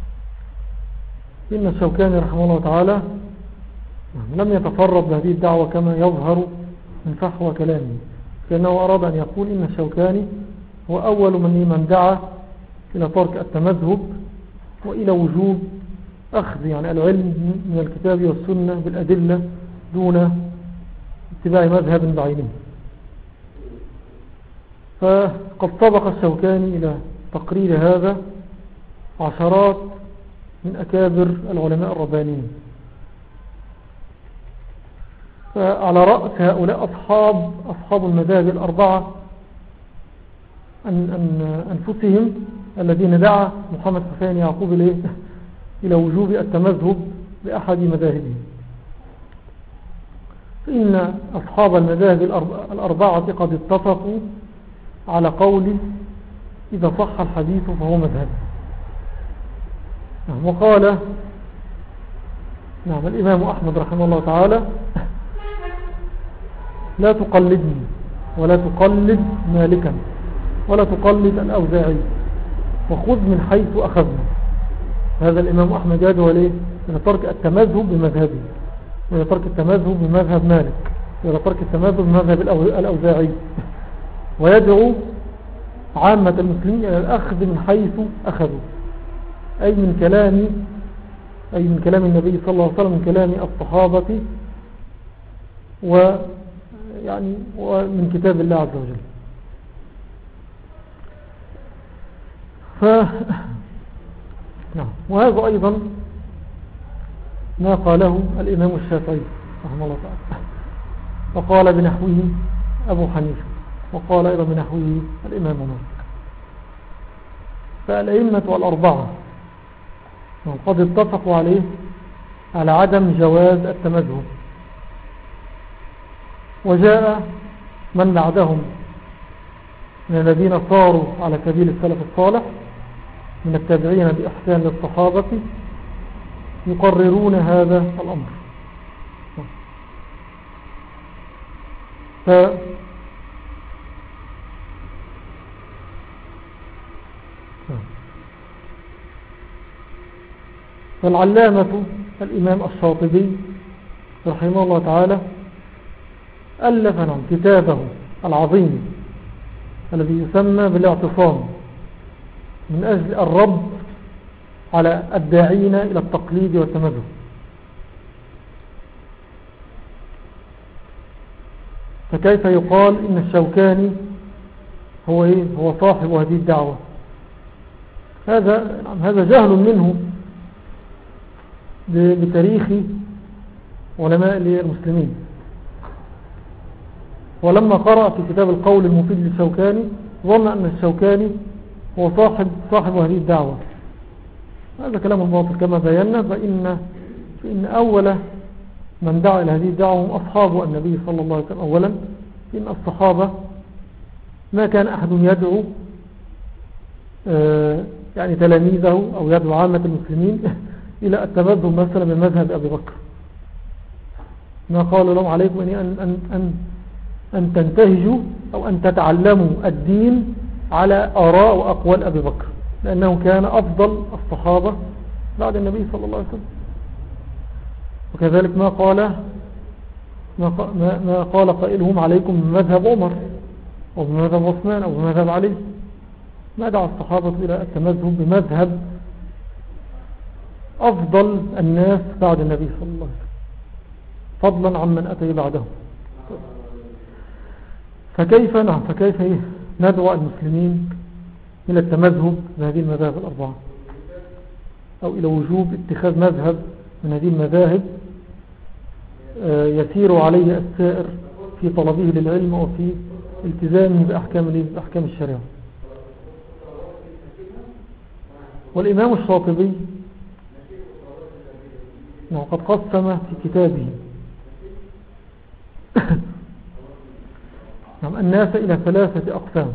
إن الشوكاني رحمه الله تعالى لم يتفرد بهذه الدعوة كما يظهر من فحوى كلامه، كأنه أراد أن يقول إن الشوكاني هو أول من من دعا إلى ترك التمذهب وإلى وجوب أخذ يعني العلم من الكتاب والسنة بالأدلة دون اتباع مذهب بعينه. فقد سبق الشوكاني إلى تقرير هذا عشرات من أكابر العلماء الربانيين. فعلى رأس هؤلاء أصحاب أصحاب المذاهب الأربعة أن أن أنفسهم الذين دعا محمد حسين يعقوب إليه إلى وجوب التمذهب بأحد مذاهبهم. فإن أصحاب المذاهب الأربعة قد اتفقوا على قول إذا صح الحديث فهو مذهب. نعم. وقال نعم الإمام أحمد رحمه الله تعالى لا تقلدني ولا تقلد مالكا ولا تقلد الأوزاعي وخذ من حيث أخذنا. هذا الإمام أحمد يدعو ليه إلى ترك التمذهب بمذهبه، وإلى ترك التمذهب بمذهب مالك، وإلى ترك التمذهب بمذهب الأوزاعي، ويدعو عامة المسلمين إلى الأخذ من حيث أخذوا، أي من كلام أي من كلام النبي صلى الله عليه وسلم، من كلام الصحابة ويعني ومن كتاب الله عز وجل. ف نعم. وهذا أيضا ما قاله الإمام الشافعي رحمه الله تعالى، وقال بنحوه أبو حنيفة، وقال أيضا بنحوه الإمام مالك. فالأئمة والأربعة قد اتفقوا عليه على عدم جواز التمذهب. وجاء من بعدهم من الذين صاروا على سبيل السلف الصالح من التابعين بإحسان للصحابة يقررون هذا الأمر. ف فالعلامة الإمام الشاطبي رحمه الله تعالى ألف عن كتابه العظيم الذي يسمى بالاعتصام من أجل الرد على الداعين إلى التقليد والتمذهب. فكيف يقال إن الشوكاني هو إيه هو صاحب هذه الدعوة. هذا هذا جهل منه بتاريخ علماء المسلمين. ولما قرأ في كتاب القول المفيد للشوكاني ظن أن الشوكاني هو صاحب صاحب هذه الدعوة. هذا كلام الباطل كما بينا. فإن, فإن أول من دعا إلى هذه الدعوة هم أصحاب النبي صلى الله عليه وسلم. أولا إن الصحابة ما كان أحد يدعو يعني تلاميذه أو يدعو عامة المسلمين إلى التمذهب مثلا بمذهب أبي بكر. ما قالوا لهم عليكم أن, أن, أن, أن تنتهجوا أو أن تتعلموا الدين على آراء وأقوال أبي بكر، لأنه كان أفضل الصحابة بعد النبي صلى الله عليه وسلم. وكذلك ما قال ما, ما قال قائلهم عليكم بمذهب عمر أو بمذهب عثمان أو بمذهب علي. ما دعا الصحابة إلى التمذهب بمذهب أفضل الناس بعد النبي صلى الله عليه وسلم فضلا عمن أتي بعدهم. فكيف نعم فكيف ندعو المسلمين إلى التمذهب بهذه المذاهب الأربعة أو إلى وجوب اتخاذ مذهب من هذه المذاهب يسير عليه السائر في طلبه للعلم وفي التزامه بأحكام, بأحكام الشريعة. والإمام الشاطبي قد قسم في كتابه الناس إلى ثلاثة أقسام: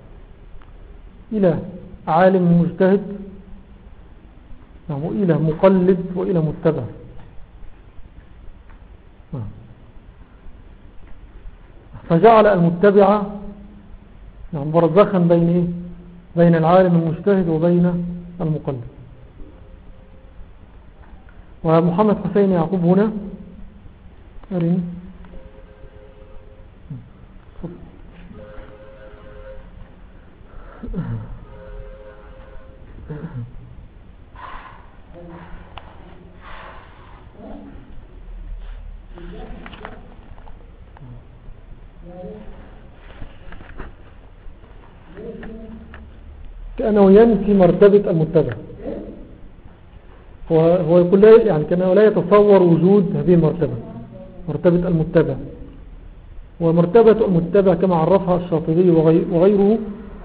إلى عالم مجتهد، وإلى مقلد، وإلى متبع. فجعل المتبع برزخا بين بين العالم المجتهد وبين المقلد. ومحمد حسين يعقوب هنا أرين كأنه ينفي مرتبة المتبع. هو يقول لا يعني كأنه لا يتصور وجود هذه المرتبة، مرتبة المتبع. ومرتبة المتبع كما عرفها الشاطبي وغيره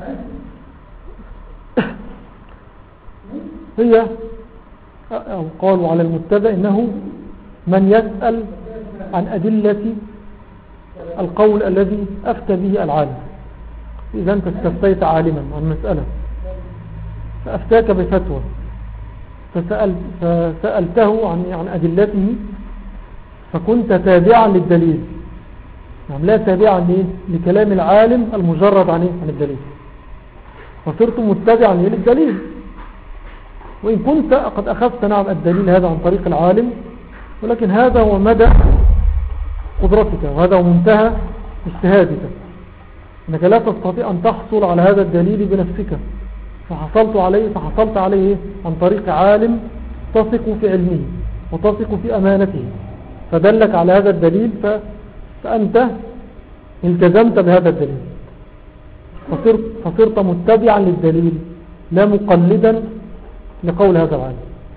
هي أو قالوا على المتبع إنه من يسأل عن أدلة القول الذي أفتى به العالم. إذا أنت استفتيت عالما عن مسألة فأفتاك بفتوى فسألت فسألته عن عن أدلته فكنت تابعا للدليل، يعني لا تابعا لكلام العالم المجرد عن عن الدليل، فصرت متبعا للدليل. وإن كنت قد أخذت نعم الدليل هذا عن طريق العالم، ولكن هذا هو مدى قدرتك وهذا هو منتهى اجتهادك، أنك لا تستطيع أن تحصل على هذا الدليل بنفسك، فحصلت عليه فحصلت عليه عن طريق عالم تثق في علمه وتثق في أمانته فدلك على هذا الدليل، فأنت التزمت بهذا الدليل فصرت, فصرت متبعا للدليل لا مقلدا لقول هذا العالم.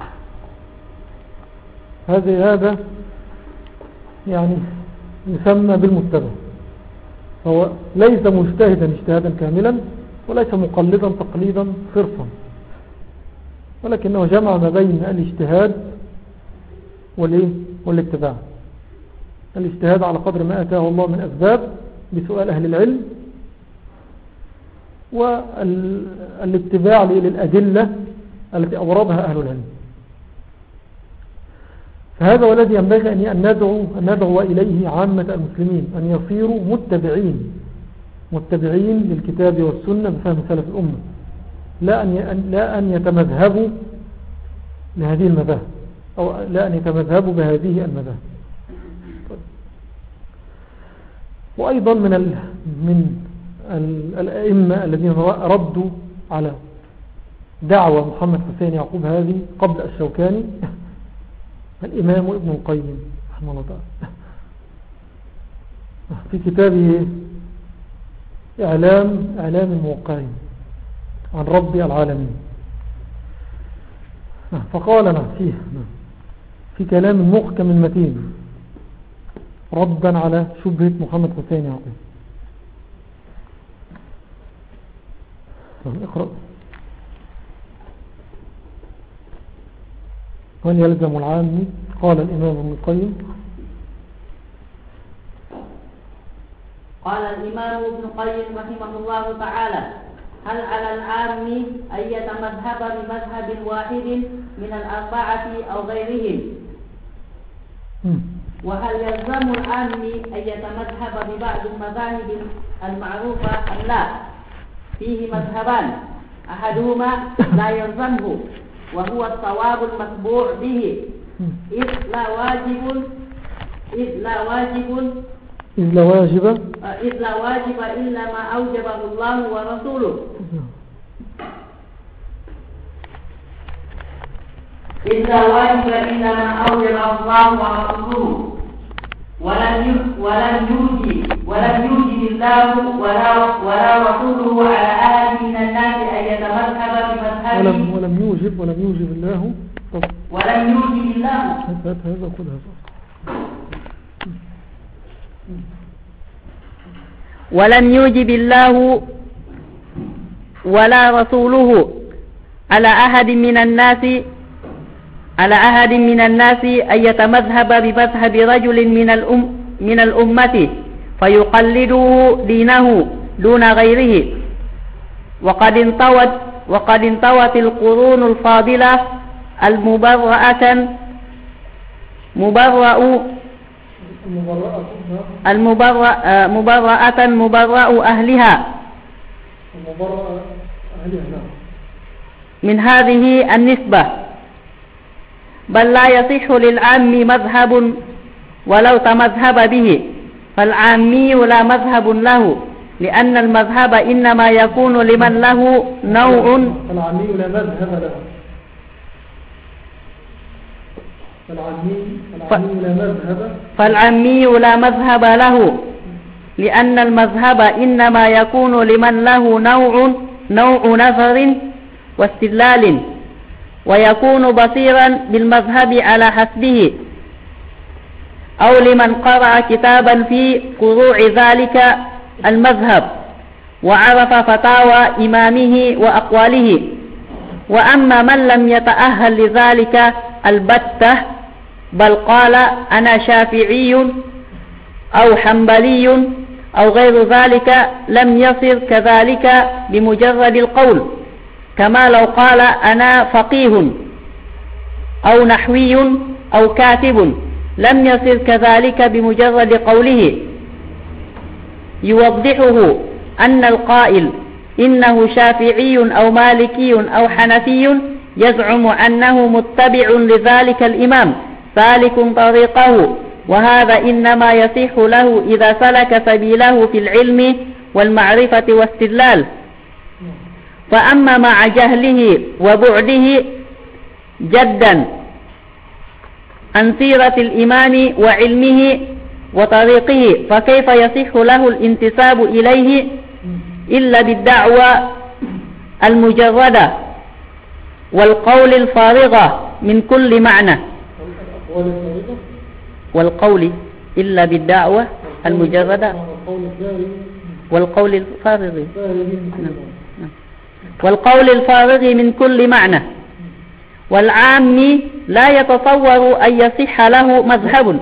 هذا هذا يعني يسمى بالمتبع. هو ليس مجتهدا اجتهادا كاملا وليس مقلدا تقليدا صرفا، ولكنه جمع ما بين الاجتهاد والاتباع. الاجتهاد على قدر ما أتاه الله من أسباب بسؤال أهل العلم، والاتباع للأدلة التي أوردها أهل العلم. فهذا والذي ينبغي أن ندعو, أن ندعو إليه عامة المسلمين، أن يصيروا متبعين متبعين للكتاب والسنة بفهم سلف الأمة، لا أن لا أن يتمذهبوا لهذه المذاهب أو لا أن يتمذهبوا بهذه المذاهب. وأيضا من ال من ال الأئمة الذين ردوا على دعوة محمد حسين يعقوب هذه قبل الشوكاني الإمام ابن القيم رحمه الله تعالى في كتابه إعلام إعلام الموقعين عن رب العالمين. فقال أنا فيه في كلام محكم المتين ردا على شبهة محمد حسين يعقوب. اقرأ. هل يلزم العام؟ قال الإمام ابن القيم قال الإمام ابن القيم رحمه الله تعالى: هل على العام أن يتمذهب بمذهب واحد من الأربعة أو غيرهم؟ وهل يلزم العام أن يتمذهب ببعض المذاهب المعروفة أم لا؟ فيه مذهبان، أحدهما لا يلزمه وهو الصواب المتبوع به، إذ لا واجب إذ لا واجب إذ لا واجب إذ لا واجب إلا ما أوجبه الله ورسوله إذ لا واجب إلا ما أوجبه الله ورسوله ولم ولم يوجب ولم يوجب الله ولا ولا رسوله على أحد من الناس أن يتمذهب بمذهبه. ولم ولم يوجب ولم يوجب الله ولم يوجب الله هذا هذا خذ هذا ولم يوجب الله ولا رسوله على أحد من الناس على أحد من الناس أن يتمذهب بمذهب رجل من الأم من الأمة فيقلده دينه دون غيره. وقد انطوت وقد انطوت القرون الفاضلة المبرأة مبرأ المبرأ مبرأة مبرأ أهلها من هذه النسبة، بل لا يصح للعام مذهب ولو تمذهب به، فالعامي لا مذهب له، لأن المذهب إنما يكون لمن له نوع. العامي لا مذهب له فالعامي لا مذهب له، لأن المذهب إنما يكون لمن له نوع نوع نظر واستدلال، ويكون بصيرا بالمذهب على حسبه، أو لمن قرأ كتابا في فروع ذلك المذهب وعرف فتاوى إمامه وأقواله. وأما من لم يتأهل لذلك البتة، بل قال أنا شافعي أو حنبلي أو غير ذلك، لم يصر كذلك بمجرد القول، كما لو قال أنا فقيه أو نحوي أو كاتب، لم يصر كذلك بمجرد قوله. يوضحه أن القائل إنه شافعي أو مالكي أو حنفي يزعم أنه متبع لذلك الإمام سالك طريقه، وهذا إنما يصح له إذا سلك سبيله في العلم والمعرفة واستدلال. فأما مع جهله وبعده جدا عن سيرة الإمام وعلمه وطريقه، فكيف يصح له الانتساب إليه إلا بالدعوة المجردة والقول الفارغة من كل معنى. والقول إلا بالدعوة المجردة والقول الفارغ والقول الفارغ من كل معنى. والعام لا يتصور أن يصح له مذهب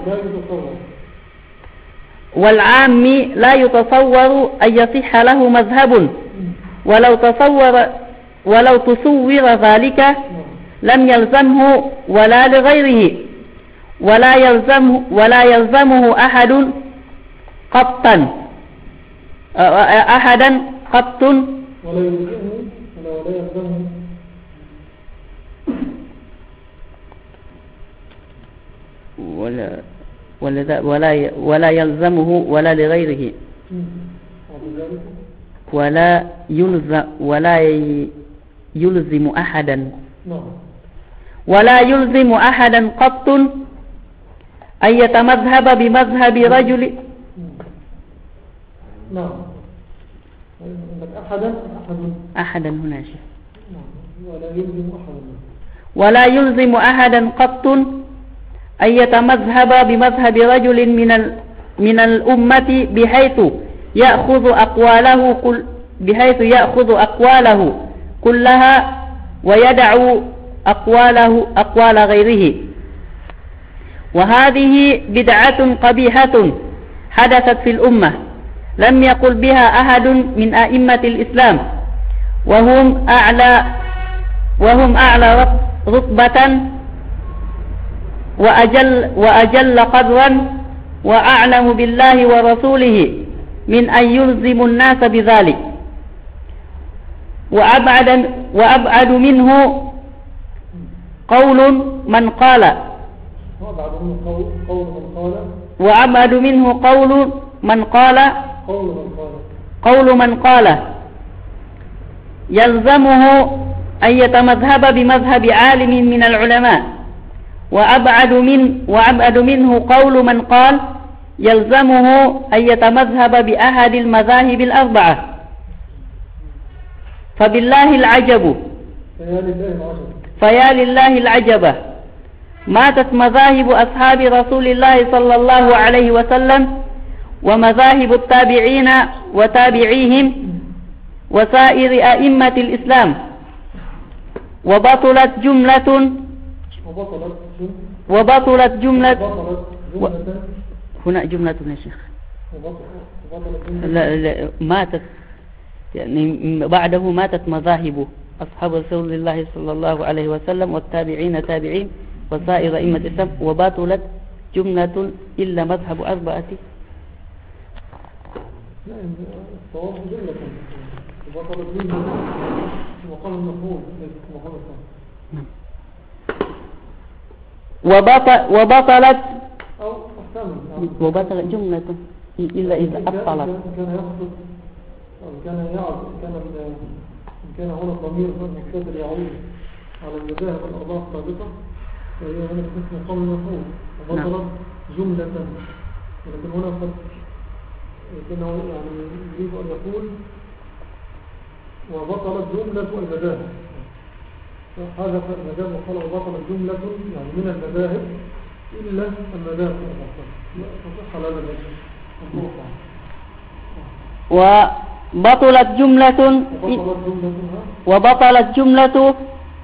والعام لا يتصور أن يصح له مذهب ولو تصور ولو تصور ذلك لم يلزمه ولا لغيره، ولا يلزمه ولا يلزمه أحد قطا أحدا قط ولا ولا ولا ولا يلزمه ولا لغيره، ولا يلزم ولا يلزم أحدا ولا يلزم أحدا قط أن يتمذهب بمذهب رجل لك أحدا أحد أحدا هنا شيخ. ولا يلزم أحدا ولا يلزم أحدا قط أن يتمذهب بمذهب رجل من ال من الأمة بحيث يأخذ أقواله كل بحيث يأخذ أقواله كلها ويدع أقواله أقوال غيره. وهذه بدعة قبيحة حدثت في الأمة لم يقل بها أحد من أئمة الإسلام، وهم أعلى وهم أعلى رتبة وأجل وأجل قدرا وأعلم بالله ورسوله من أن يلزم الناس بذلك. وأبعد وأبعد منه قول من قال وأبعد منه قول من قال قول من قال يلزمه أن يتمذهب بمذهب عالم من العلماء، وأبعد من وأبعد منه قول من قال يلزمه أن يتمذهب بأحد المذاهب الأربعة. فبالله العجب فيا لله العجب ماتت مذاهب أصحاب رسول الله صلى الله عليه وسلم ومذاهب التابعين وتابعيهم وسائر أئمة الإسلام، وبطلت جملة وبطلت جملة و... هنا جملة يا شيخ لا لا ماتت يعني بعده ماتت مذاهب أصحاب رسول الله صلى الله عليه وسلم والتابعين تابعين وسائر أئمة الإسلام، وبطلت جملة إلا مذهب أربعة. لا الصواب جملة وبطلت جملة وقال المفعول وقال الصواب وبطل وبطلت أو أحسن وبطلت جملة إلا إذا أبطلت. كان يقصد أو كان يعرف كان كان هنا الضمير المقتدر يعود على المذاهب الأربعة السابقة، فهي هنا اسم قول المفعول وبطلت جملة، ولكن هنا قد لكنه يعني يريد أن يقول وبطلت جملة المذاهب. هذا المذاهب وقال وبطلت جملة يعني من المذاهب إلا المذاهب الأخرى. لا تصح هذا الوجه. وبطلت جملة وبطلت جملة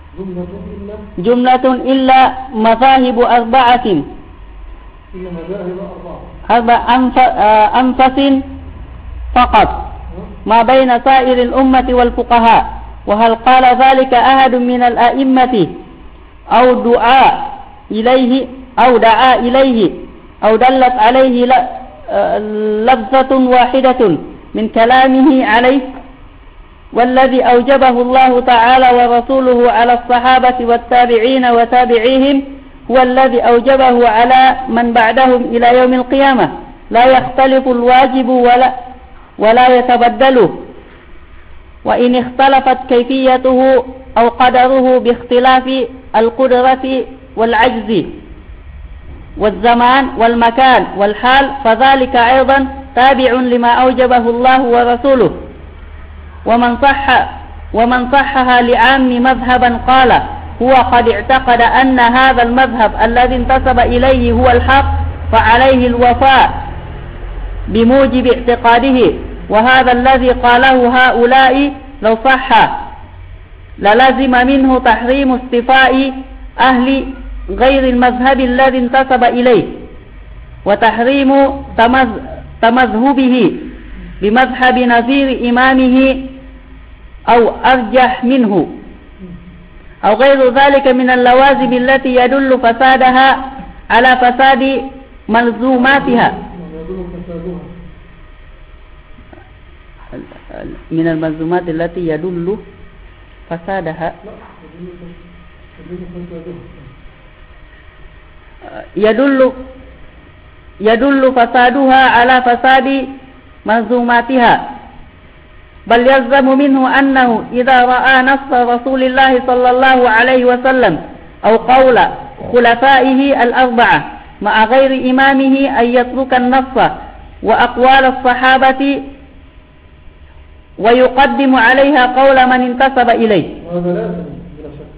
جملة إلا مذاهب أربعة إلا مذاهب أربعة أربع أنفس فقط ما بين سائر الأمة والفقهاء. وهل قال ذلك أحد من الأئمة أو دعا إليه أو دعا إليه أو دلت عليه لفظة واحدة من كلامه عليه؟ والذي أوجبه الله تعالى ورسوله على الصحابة والتابعين وتابعيهم هو الذي أوجبه على من بعدهم إلى يوم القيامة، لا يختلف الواجب ولا ولا يتبدل، وإن اختلفت كيفيته أو قدره باختلاف القدرة والعجز والزمان والمكان والحال فذلك أيضا تابع لما أوجبه الله ورسوله. ومن صح ومن صحها لعام مذهبا قال هو قد اعتقد أن هذا المذهب الذي انتسب إليه هو الحق فعليه الوفاء بموجب اعتقاده. وهذا الذي قاله هؤلاء لو صح للزم منه تحريم استفاء أهل غير المذهب الذي انتسب إليه وتحريم تمذهبه بمذهب نظير إمامه أو أرجح منه أو غير ذلك من اللوازم التي يدل فسادها على فساد ملزوماتها من الملزومات التي يدل فسادها يدل يدل فسادها على فساد ملزوماتها. بل يلزم منه أنه إذا رأى نص رسول الله صلى الله عليه وسلم أو قول خلفائه الأربعة مع غير إمامه أن يترك النص وأقوال الصحابة ويقدم عليها قول من انتسب إليه. وهذا لازم بلا شك.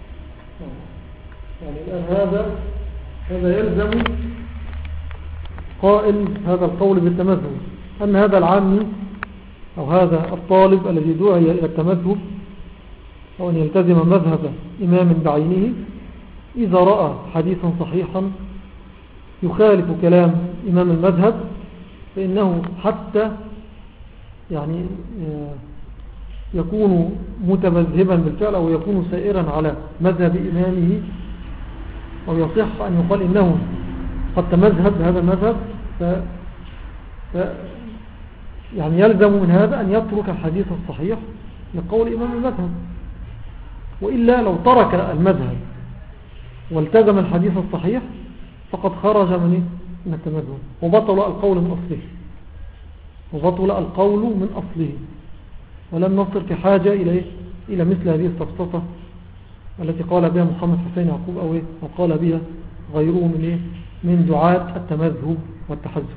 يعني الآن هذا هذا يلزم قائل هذا القول بالتمذهب أن هذا العامي أو هذا الطالب الذي دعي إلى التمذهب أو أن يلتزم مذهب إمام بعينه إذا رأى حديثا صحيحا يخالف كلام إمام المذهب فإنه حتى يعني يكون متمذهبا بالفعل أو يكون سائرا على مذهب إمامه أو يصح أن يقال إنه قد تمذهب هذا المذهب ف... ف... يعني يلزم من هذا أن يترك الحديث الصحيح لقول إمام المذهب. وإلا لو ترك المذهب والتزم الحديث الصحيح فقد خرج من من التمذهب وبطل القول من أصله وبطل القول من أصله ولم نصر في حاجة إلى إلى مثل هذه السفسطة التي قال بها محمد حسين يعقوب أو, أو قال بها غيره من من دعاة التمذهب والتحزب.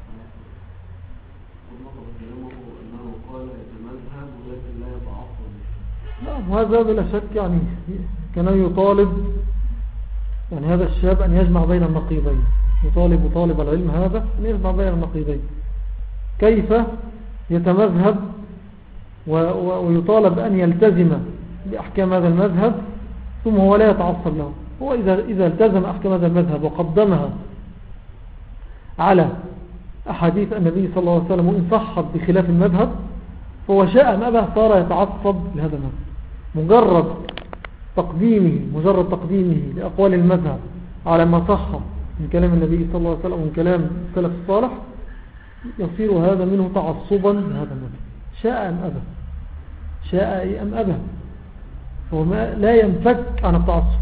نعم هذا بلا شك يعني كان يطالب يعني هذا الشاب أن يجمع بين النقيضين يطالب طالب العلم هذا أن يجمع بين النقيضين كيف يتمذهب ويطالب أن يلتزم بأحكام هذا المذهب ثم هو لا يتعصب له. هو إذا, إذا التزم أحكام هذا المذهب وقدمها على أحاديث النبي صلى الله عليه وسلم وإن صحت بخلاف المذهب فهو شاء ما أبه صار يتعصب لهذا المذهب. مجرد تقديمه مجرد تقديمه لأقوال المذهب على ما صح من كلام النبي صلى الله عليه وسلم ومن كلام السلف الصالح يصير هذا منه تعصبا لهذا المذهب شاء أم أبه شاء أم أبه فهو لا ينفك عن التعصب.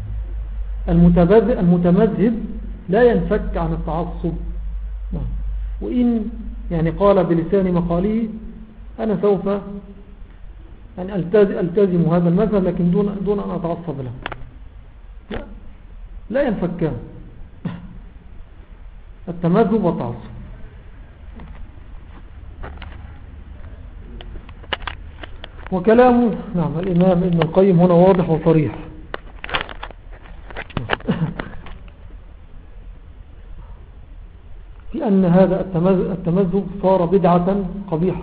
المتمذهب لا ينفك عن التعصب وإن يعني قال بلسان مقاله أنا سوف يعني ألتزم هذا المذهب لكن دون, دون أن أتعصب له لا, لا ينفكان التمذهب والتعصب. وكلامه نعم الإمام ابن القيم هنا واضح وصريح في أن هذا التمذهب صار بدعة قبيحة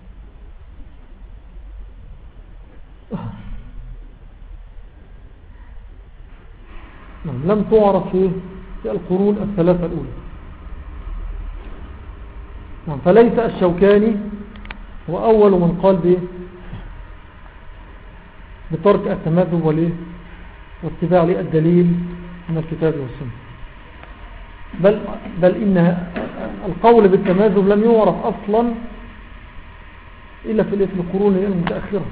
نعم لم تعرف في القرون الثلاثة الأولى. نعم فليس الشوكاني هو أول من قال به بترك التمذهب واتباع الدليل من الكتاب والسنة بل, بل إن القول بالتمذهب لم يعرف أصلا إلا في القرون المتأخرة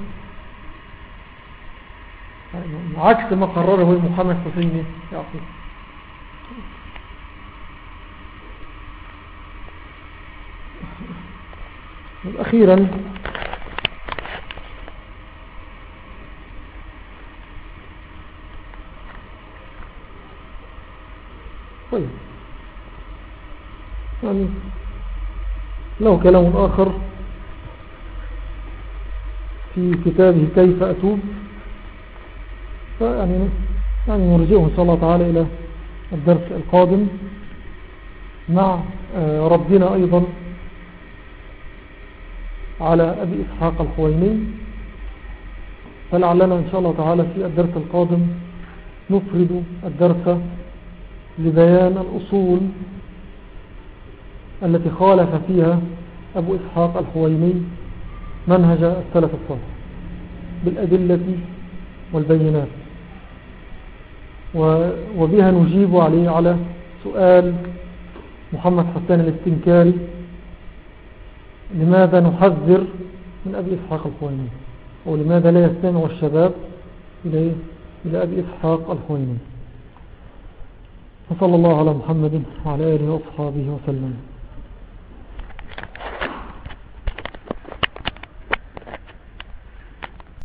عكس ما قرره محمد حسين يعقوب. أخيرا طيب يعني له كلام آخر في كتابه كيف أتوب فيعني يعني نرجعه إن شاء الله تعالى إلى الدرس القادم مع ردنا أيضا على أبي إسحاق الخويني. فلعلنا إن شاء الله تعالى في الدرس القادم نفرد الدرس لبيان الأصول التي خالف فيها أبو إسحاق الخويني منهج السلف الصالح بالأدلة والبينات وبها نجيب عليه على سؤال محمد حسان الاستنكاري لماذا نحذر من أبي إسحاق الخويني أو لماذا لا يستمع الشباب إلى إلى أبي إسحاق الخويني. وصلى الله على محمد وعلى آله وأصحابه وسلم.